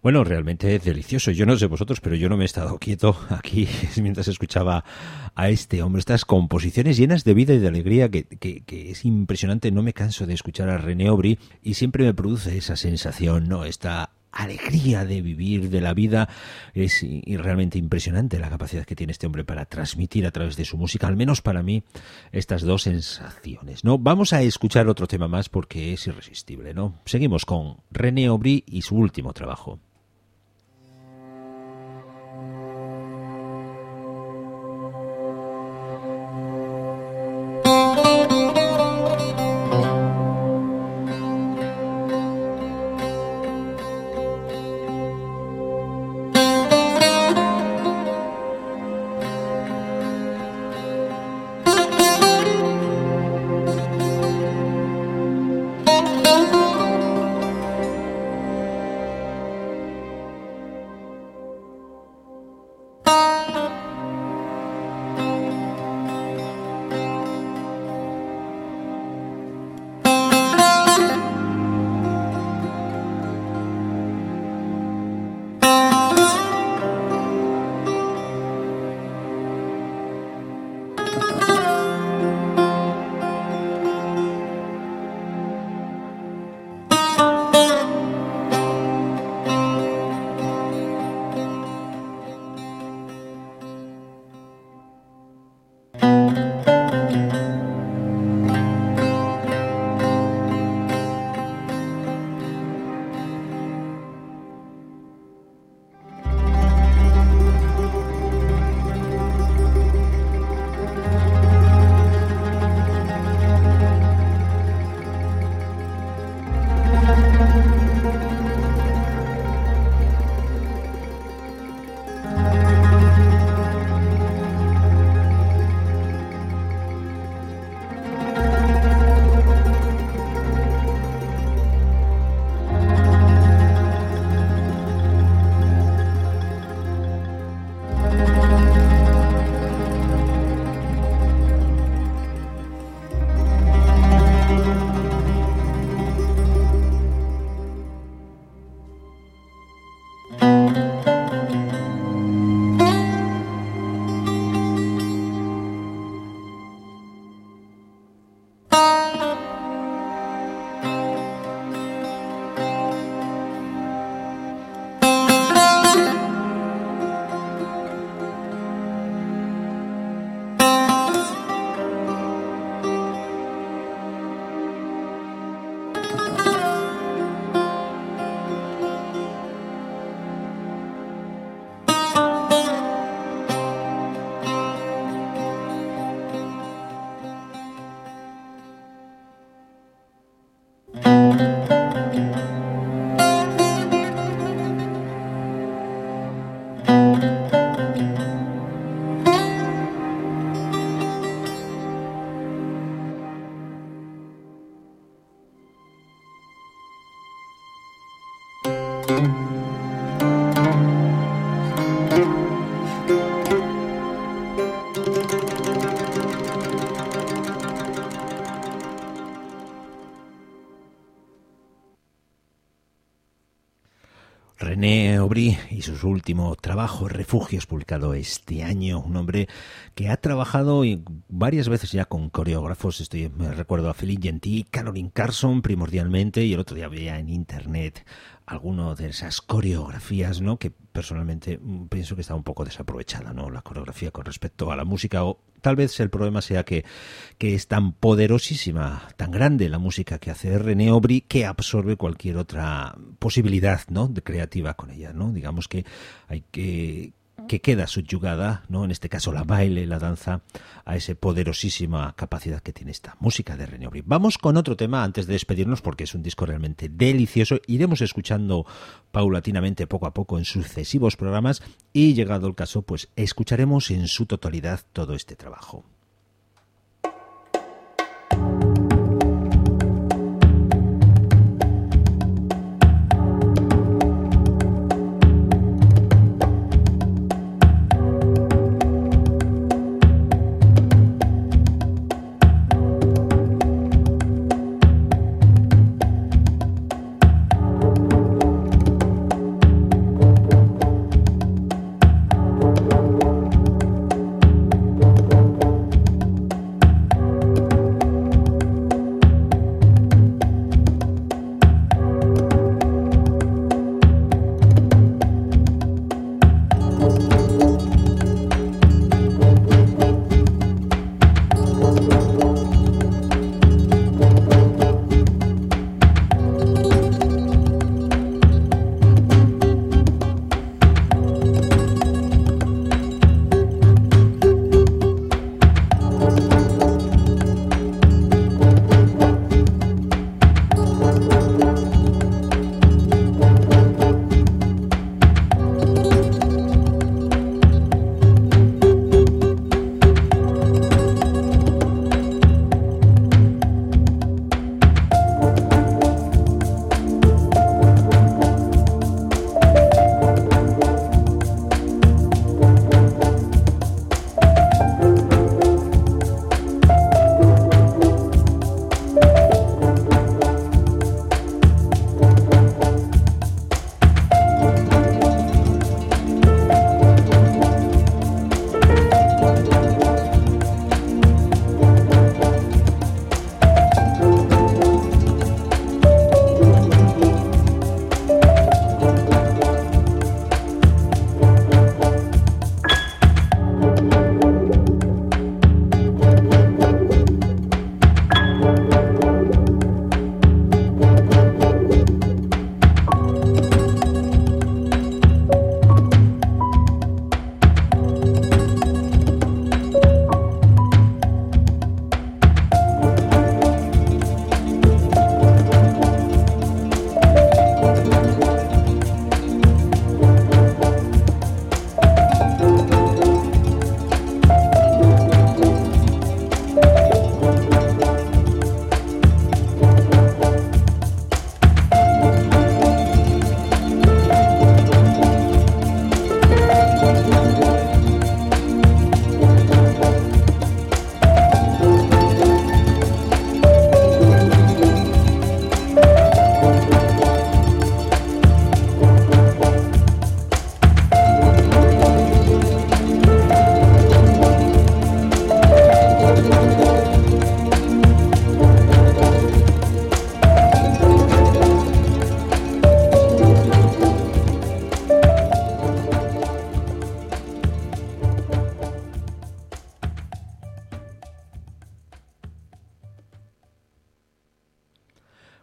Speaker 2: Bueno, realmente delicioso. Yo no sé vosotros, pero yo no me he estado quieto aquí mientras escuchaba a este hombre. Estas composiciones llenas de vida y de alegría que es impresionante. No me canso de escuchar a René Aubry y siempre me produce esa sensación, ¿no? Esta alegría de vivir, de la vida. Es realmente impresionante la capacidad que tiene este hombre para transmitir a través de su música, al menos para mí, estas dos sensaciones, ¿no? Vamos a escuchar otro tema más porque es irresistible, ¿no? Seguimos con René Aubry y su último trabajo. René Aubry y su último trabajo, Refugios, publicado este año. Un hombre que ha trabajado varias veces ya con coreógrafos. Me recuerdo a Philippe Gentil, Caroline Carson primordialmente, y el otro día veía en internet alguna de esas coreografías, ¿no? Que personalmente pienso que está un poco desaprovechada, ¿no? La coreografía con respecto a la música, o tal vez el problema sea que es tan poderosísima, tan grande la música que hace René Aubry, que absorbe cualquier otra posibilidad, ¿no? De creativa con ella, ¿no? Digamos que hay que queda subyugada, ¿no? En este caso la baile, la danza, a esa poderosísima capacidad que tiene esta música de René Aubry. Vamos con otro tema antes de despedirnos, porque es un disco realmente delicioso. Iremos escuchando paulatinamente, poco a poco, en sucesivos programas, y llegado el caso, pues escucharemos en su totalidad todo este trabajo.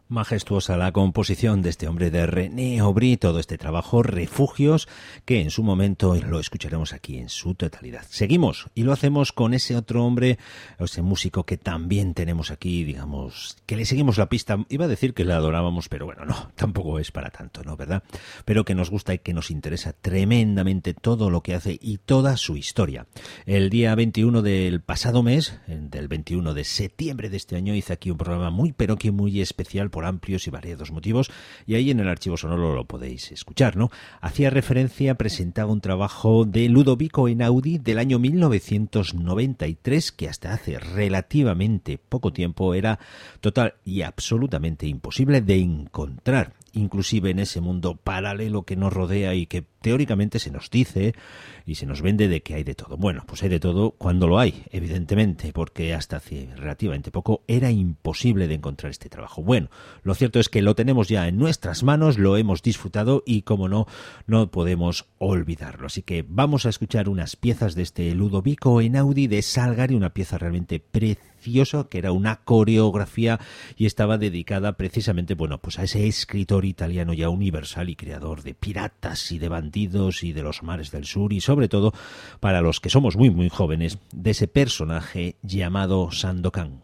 Speaker 2: Majestuosa la composición de este hombre de René Aubry, todo este trabajo Refugios, que en su momento lo escucharemos aquí en su totalidad. Seguimos y lo hacemos con ese otro hombre, ese músico que también tenemos aquí, digamos, que le seguimos la pista. Iba a decir que le adorábamos, pero bueno, no, tampoco es para tanto, ¿no? ¿Verdad? Pero que nos gusta y que nos interesa tremendamente todo lo que hace y toda su historia. El día 21 del pasado mes, del 21 de septiembre de este año, hice aquí un programa muy pero que muy especial por amplios y variados motivos, y ahí en el archivo sonoro lo podéis escuchar, ¿no? Hacía referencia, presentaba un trabajo de Ludovico Einaudi del año 1993, que hasta hace relativamente poco tiempo era total y absolutamente imposible de encontrar, inclusive en ese mundo paralelo que nos rodea y que teóricamente se nos dice y se nos vende de que hay de todo. Bueno, pues hay de todo cuando lo hay, evidentemente, porque hasta hace relativamente poco era imposible de encontrar este trabajo. Bueno, lo cierto es que lo tenemos ya en nuestras manos, lo hemos disfrutado y, como no, no podemos olvidarlo. Así que vamos a escuchar unas piezas de este Ludovico Einaudi de Salgari, una pieza realmente preciosa, que era una coreografía y estaba dedicada precisamente, bueno, pues a ese escritor italiano ya universal y creador de piratas y de bandidos y de los mares del sur, y sobre todo para los que somos muy muy jóvenes, de ese personaje llamado Sandokan.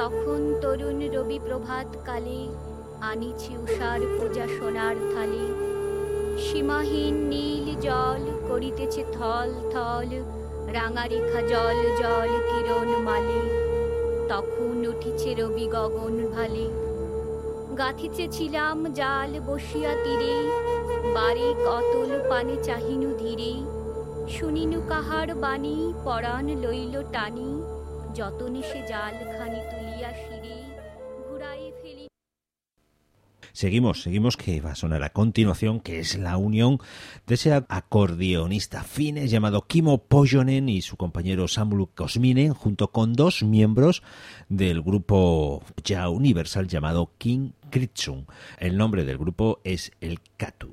Speaker 3: তখন তরুণ রবি প্রভাত কালে আনিছি উষার পূজা সোনার থালে। সীমাহীন নীল জল করিতেছে থল থল, রাঙা রেখা জল জল কিরণ মালে। তখন উঠিছে রবি গগন ভালে, গাঁথিতেছিলাম জাল বসিয়া তীরে। বারে কতল পানে চাহিনু ধীরে, শুনিনু কাহার বাণী পরাণ লইল টানি। যতনে সে জাল খানি তুলিয়া শিরে, ঘুরাই ফেলি।
Speaker 2: Seguimos, que va a sonar a continuación, que es la unión de ese acordeonista finés llamado Kimmo Pohjonen y su compañero Samuli Kosminen, junto con dos miembros del grupo ya universal llamado King Crimson. El nombre del grupo es el Katu.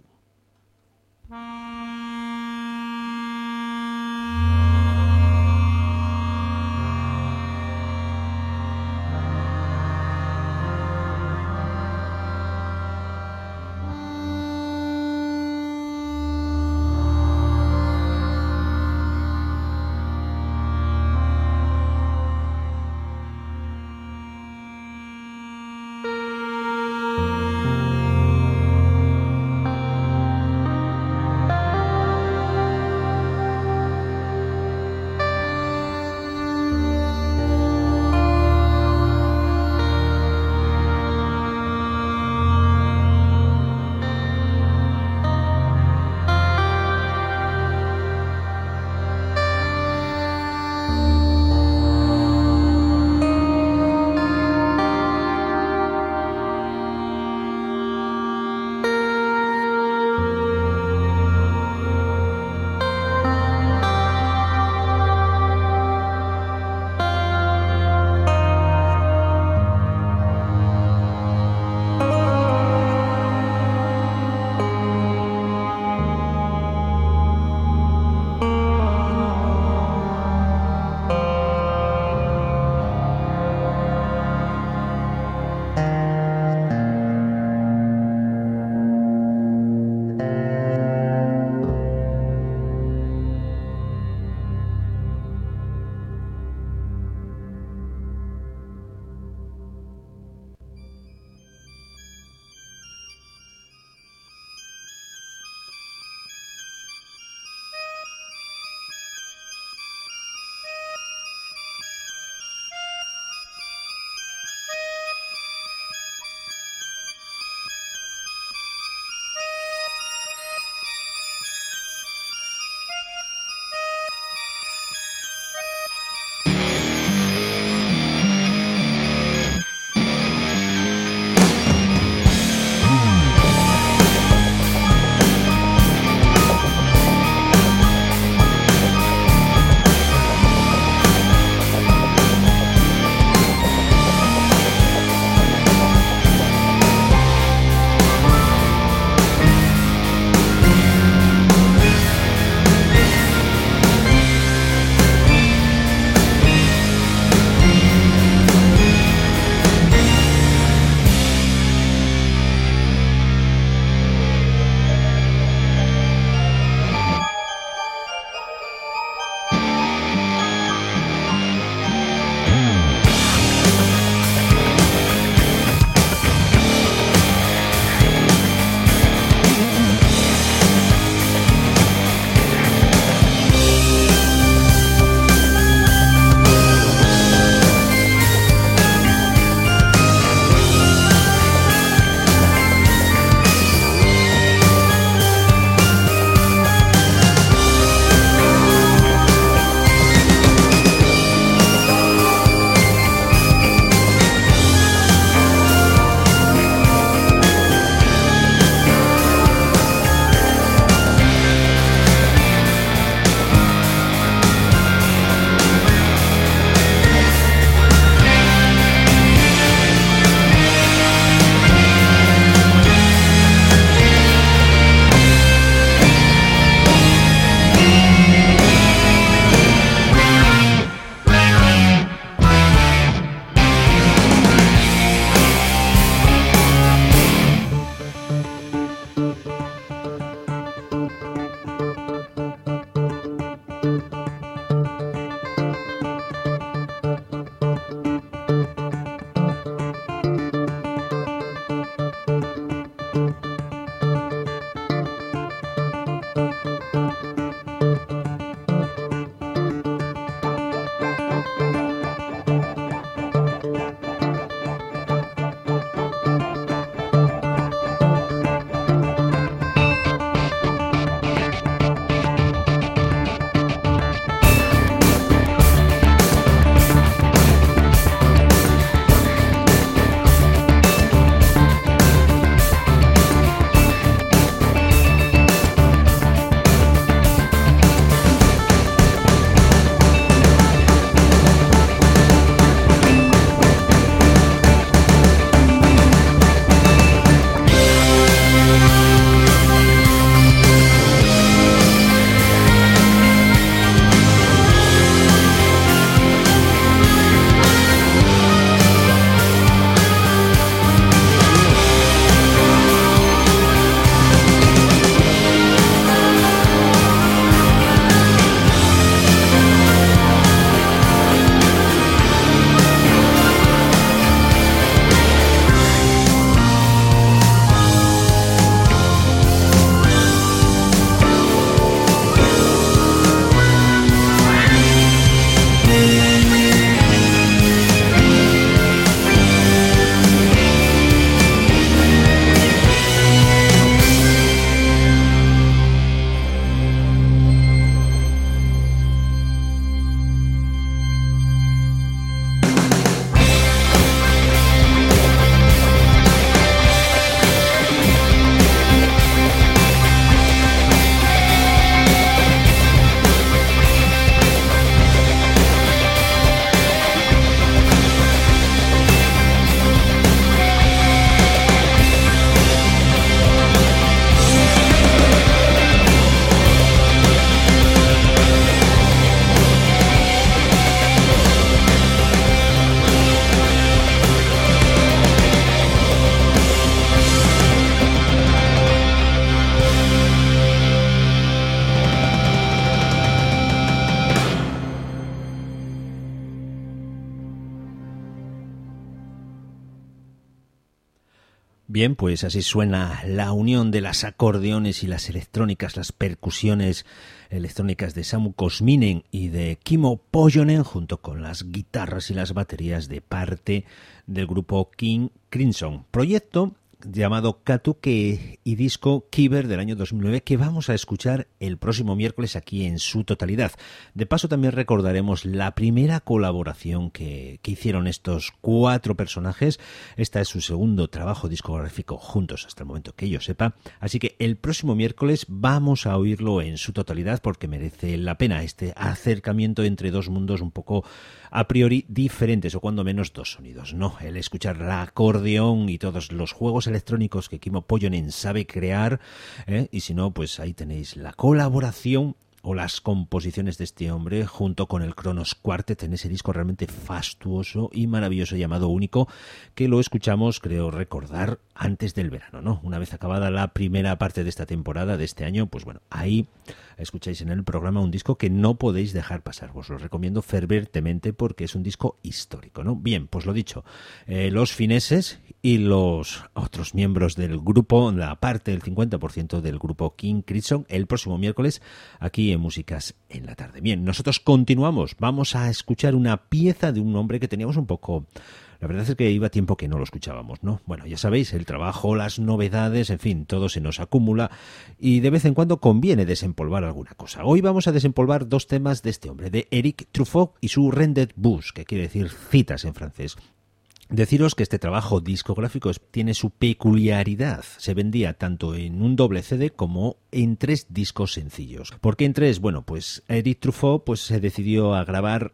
Speaker 2: Bien, pues así suena la unión de las acordeones y las electrónicas, las percusiones electrónicas de Samu Kosminen y de Kimmo Pohjonen, junto con las guitarras y las baterías de parte del grupo King Crimson. Proyecto llamado Katu y disco Kiber del año 2009 que vamos a escuchar el próximo miércoles aquí en su totalidad. De paso también recordaremos la primera colaboración que hicieron estos 4 personajes. Esta es su segundo trabajo discográfico juntos hasta el momento que yo sepa, así que el próximo miércoles vamos a oírlo en su totalidad porque merece la pena este acercamiento entre dos mundos un poco a priori diferentes, o cuando menos dos sonidos, ¿no? El escuchar el acordeón y todos los juegos electrónicos que Kimmo Pohjonen sabe crear, y si no, pues ahí tenéis la colaboración o las composiciones de este hombre junto con el Kronos Quartet en ese disco realmente fastuoso y maravilloso llamado Único, que lo escuchamos, creo recordar, antes del verano, ¿no? Una vez acabada la primera parte de esta temporada, de este año, pues bueno, ahí escucháis en el programa un disco que no podéis dejar pasar. Os lo recomiendo fervientemente porque es un disco histórico, ¿no? Bien, pues lo dicho, los fineses y los otros miembros del grupo, la parte del 50% del grupo King Crimson, el próximo miércoles aquí en Músicas en la Tarde. Bien, nosotros continuamos. Vamos a escuchar una pieza de un hombre que teníamos un poco... La verdad es que iba tiempo que no lo escuchábamos, ¿no? Bueno, ya sabéis, el trabajo, las novedades, en fin, todo se nos acumula y de vez en cuando conviene desempolvar alguna cosa. Hoy vamos a desempolvar 2 temas de este hombre, de Eric Truffaut y su Rendez-vous, que quiere decir citas en francés. Deciros que este trabajo discográfico tiene su peculiaridad. Se vendía tanto en un doble CD como en 3 discos sencillos. ¿Por qué en 3? Bueno, pues Eric Truffaut pues, se decidió a grabar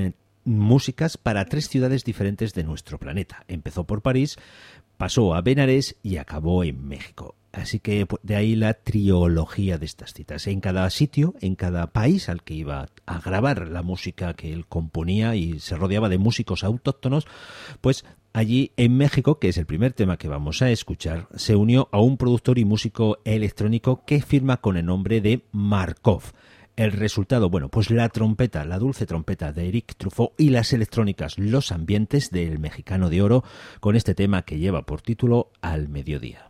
Speaker 2: músicas para 3 ciudades diferentes de nuestro planeta. Empezó por París, pasó a Benarés y acabó en México. Así que de ahí la trilogía de estas citas. En cada sitio, en cada país al que iba a grabar la música que él componía y se rodeaba de músicos autóctonos, pues allí en México, que es el primer tema que vamos a escuchar, se unió a un productor y músico electrónico que firma con el nombre de Markov. El resultado, bueno, pues la trompeta, la dulce trompeta de Eric Truffaut y las electrónicas, los ambientes del Mexicano de Oro, con este tema que lleva por título Al Mediodía.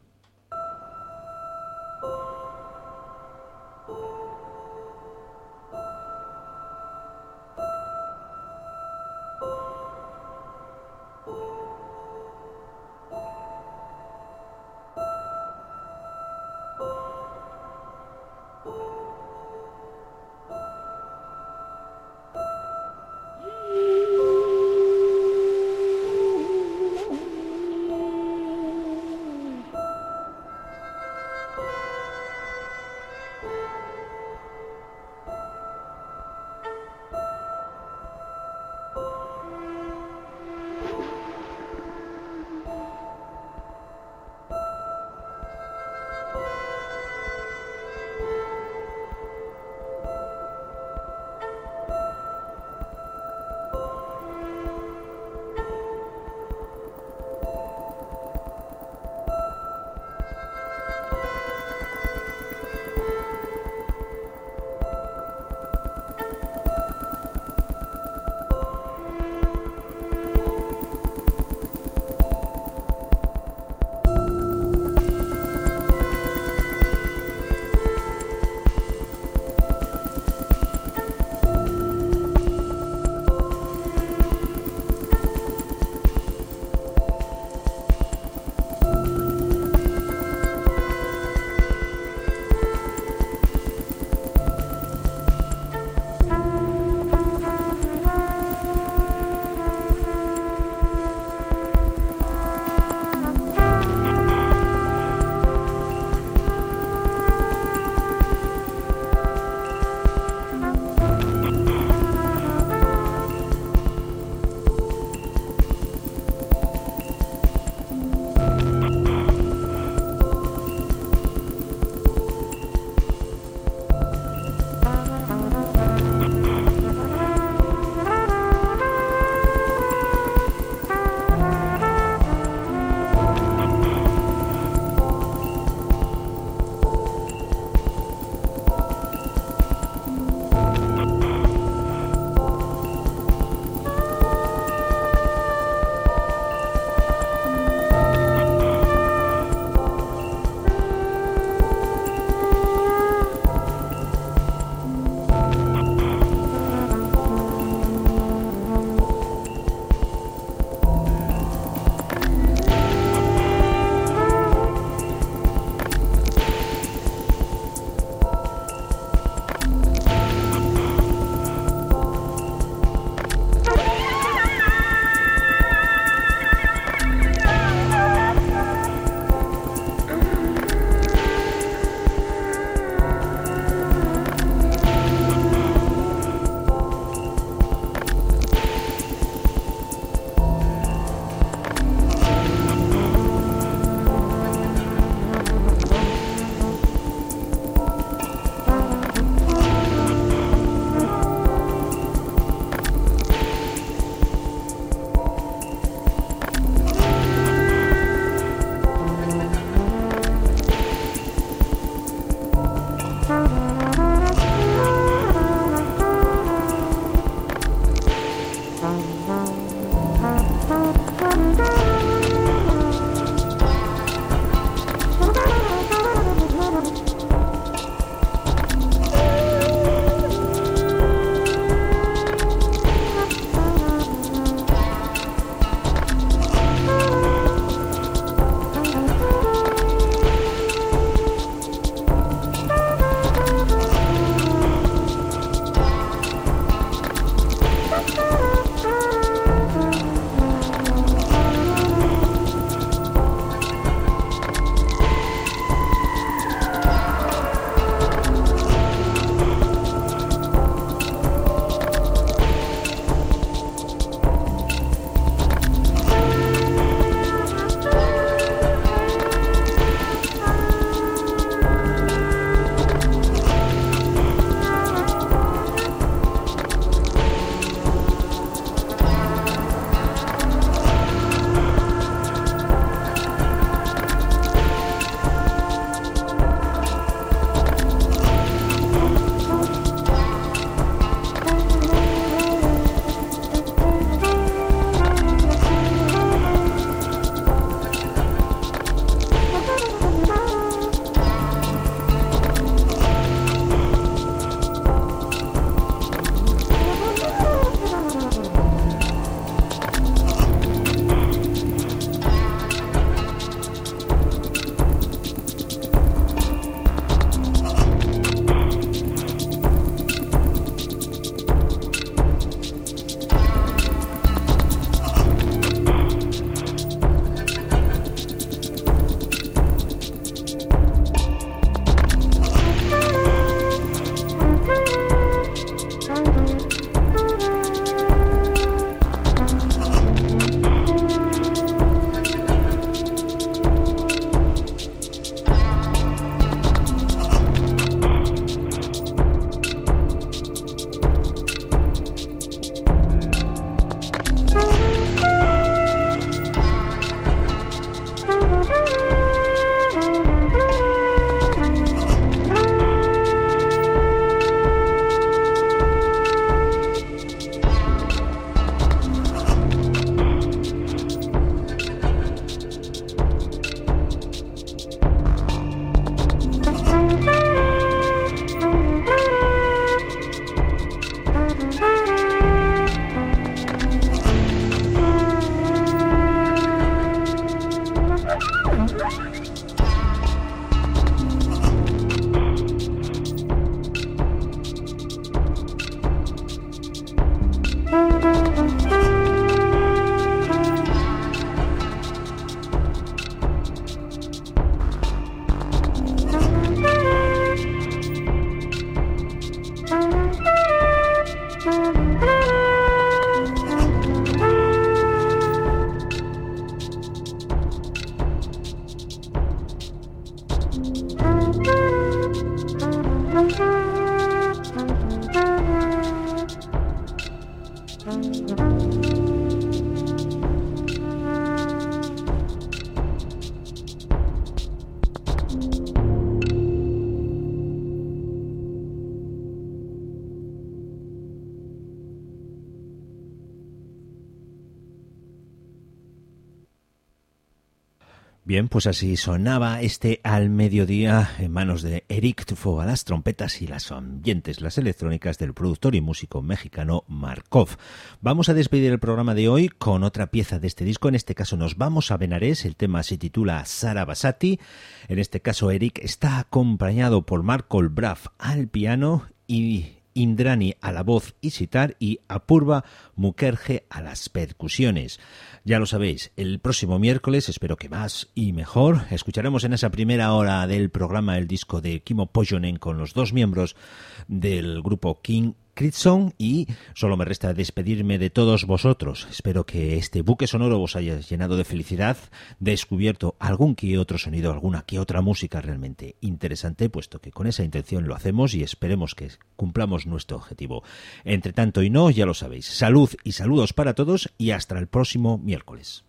Speaker 2: Bien, pues así sonaba este Al Mediodía en manos de Eric Tufo a las trompetas y las ambientes, las electrónicas del productor y músico mexicano Markov. Vamos a despedir el programa de hoy con otra pieza de este disco. En este caso nos vamos a Benares. El tema se titula Sara Basati. En este caso Eric está acompañado por Marco Braff al piano y Indrani a la voz y sitar y Apurva Mukherjee a las percusiones. Ya lo sabéis, el próximo miércoles, espero que más y mejor, escucharemos en esa primera hora del programa el disco de Kimmo Pohjonen con los dos miembros del grupo King Crimson y solo me resta despedirme de todos vosotros. Espero que este buque sonoro os haya llenado de felicidad, descubierto algún que otro sonido, alguna que otra música realmente interesante, puesto que con esa intención lo hacemos y esperemos que cumplamos nuestro objetivo. Entre tanto y no, ya lo sabéis, salud y saludos para todos y hasta el próximo miércoles.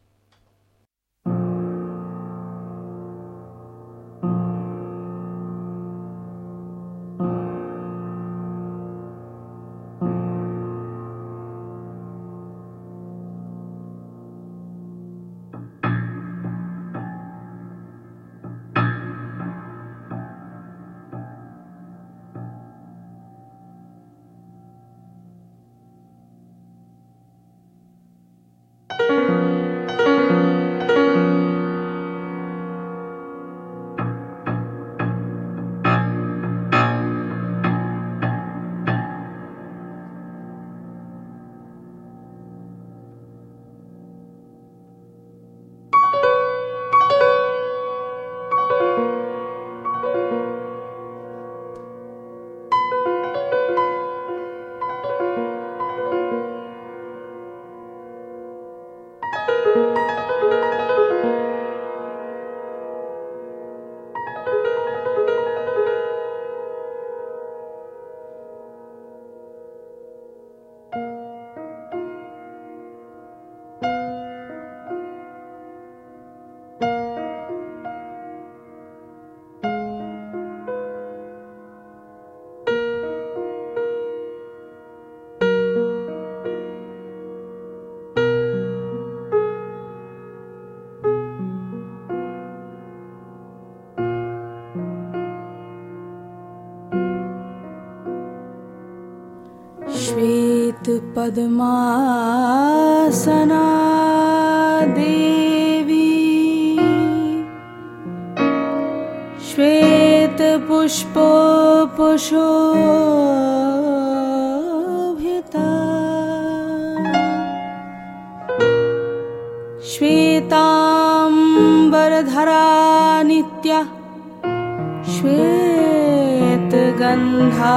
Speaker 4: Padmasana देवी श्वेत पुष्पोपशोभिता श्वेतांबरधरा नित्या श्वेतगन्धा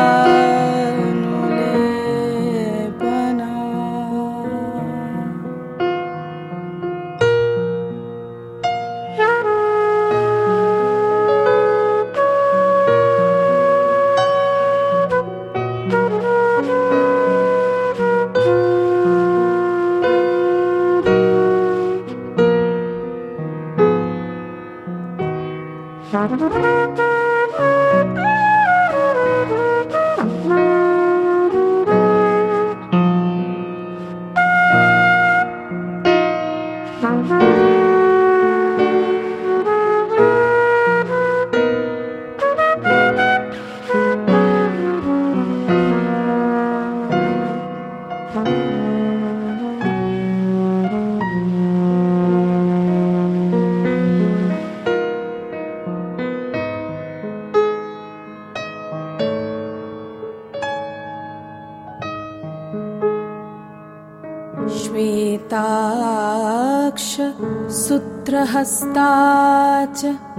Speaker 4: सूत्रहस्ता च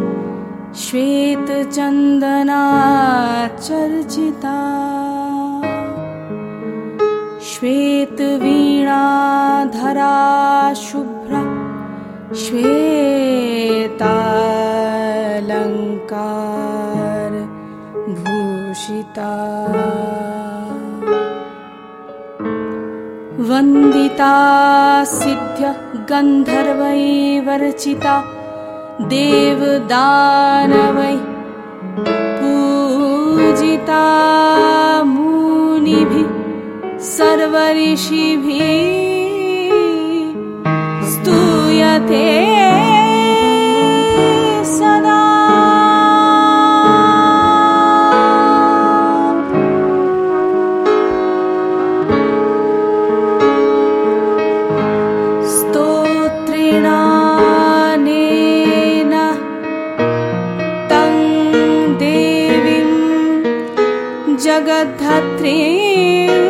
Speaker 4: श्वेतचन्दना चर्चिता श्वेतवीणाधरा शुभ्रा श्वेतालङ्कार भूषिता वन्दिता सिद्ध्य गन्धर्वैर्वरचिता देवदानवै पूजिता मुनिभिः सर्वऋषिभिः स्तूयते जगद्धत्रीं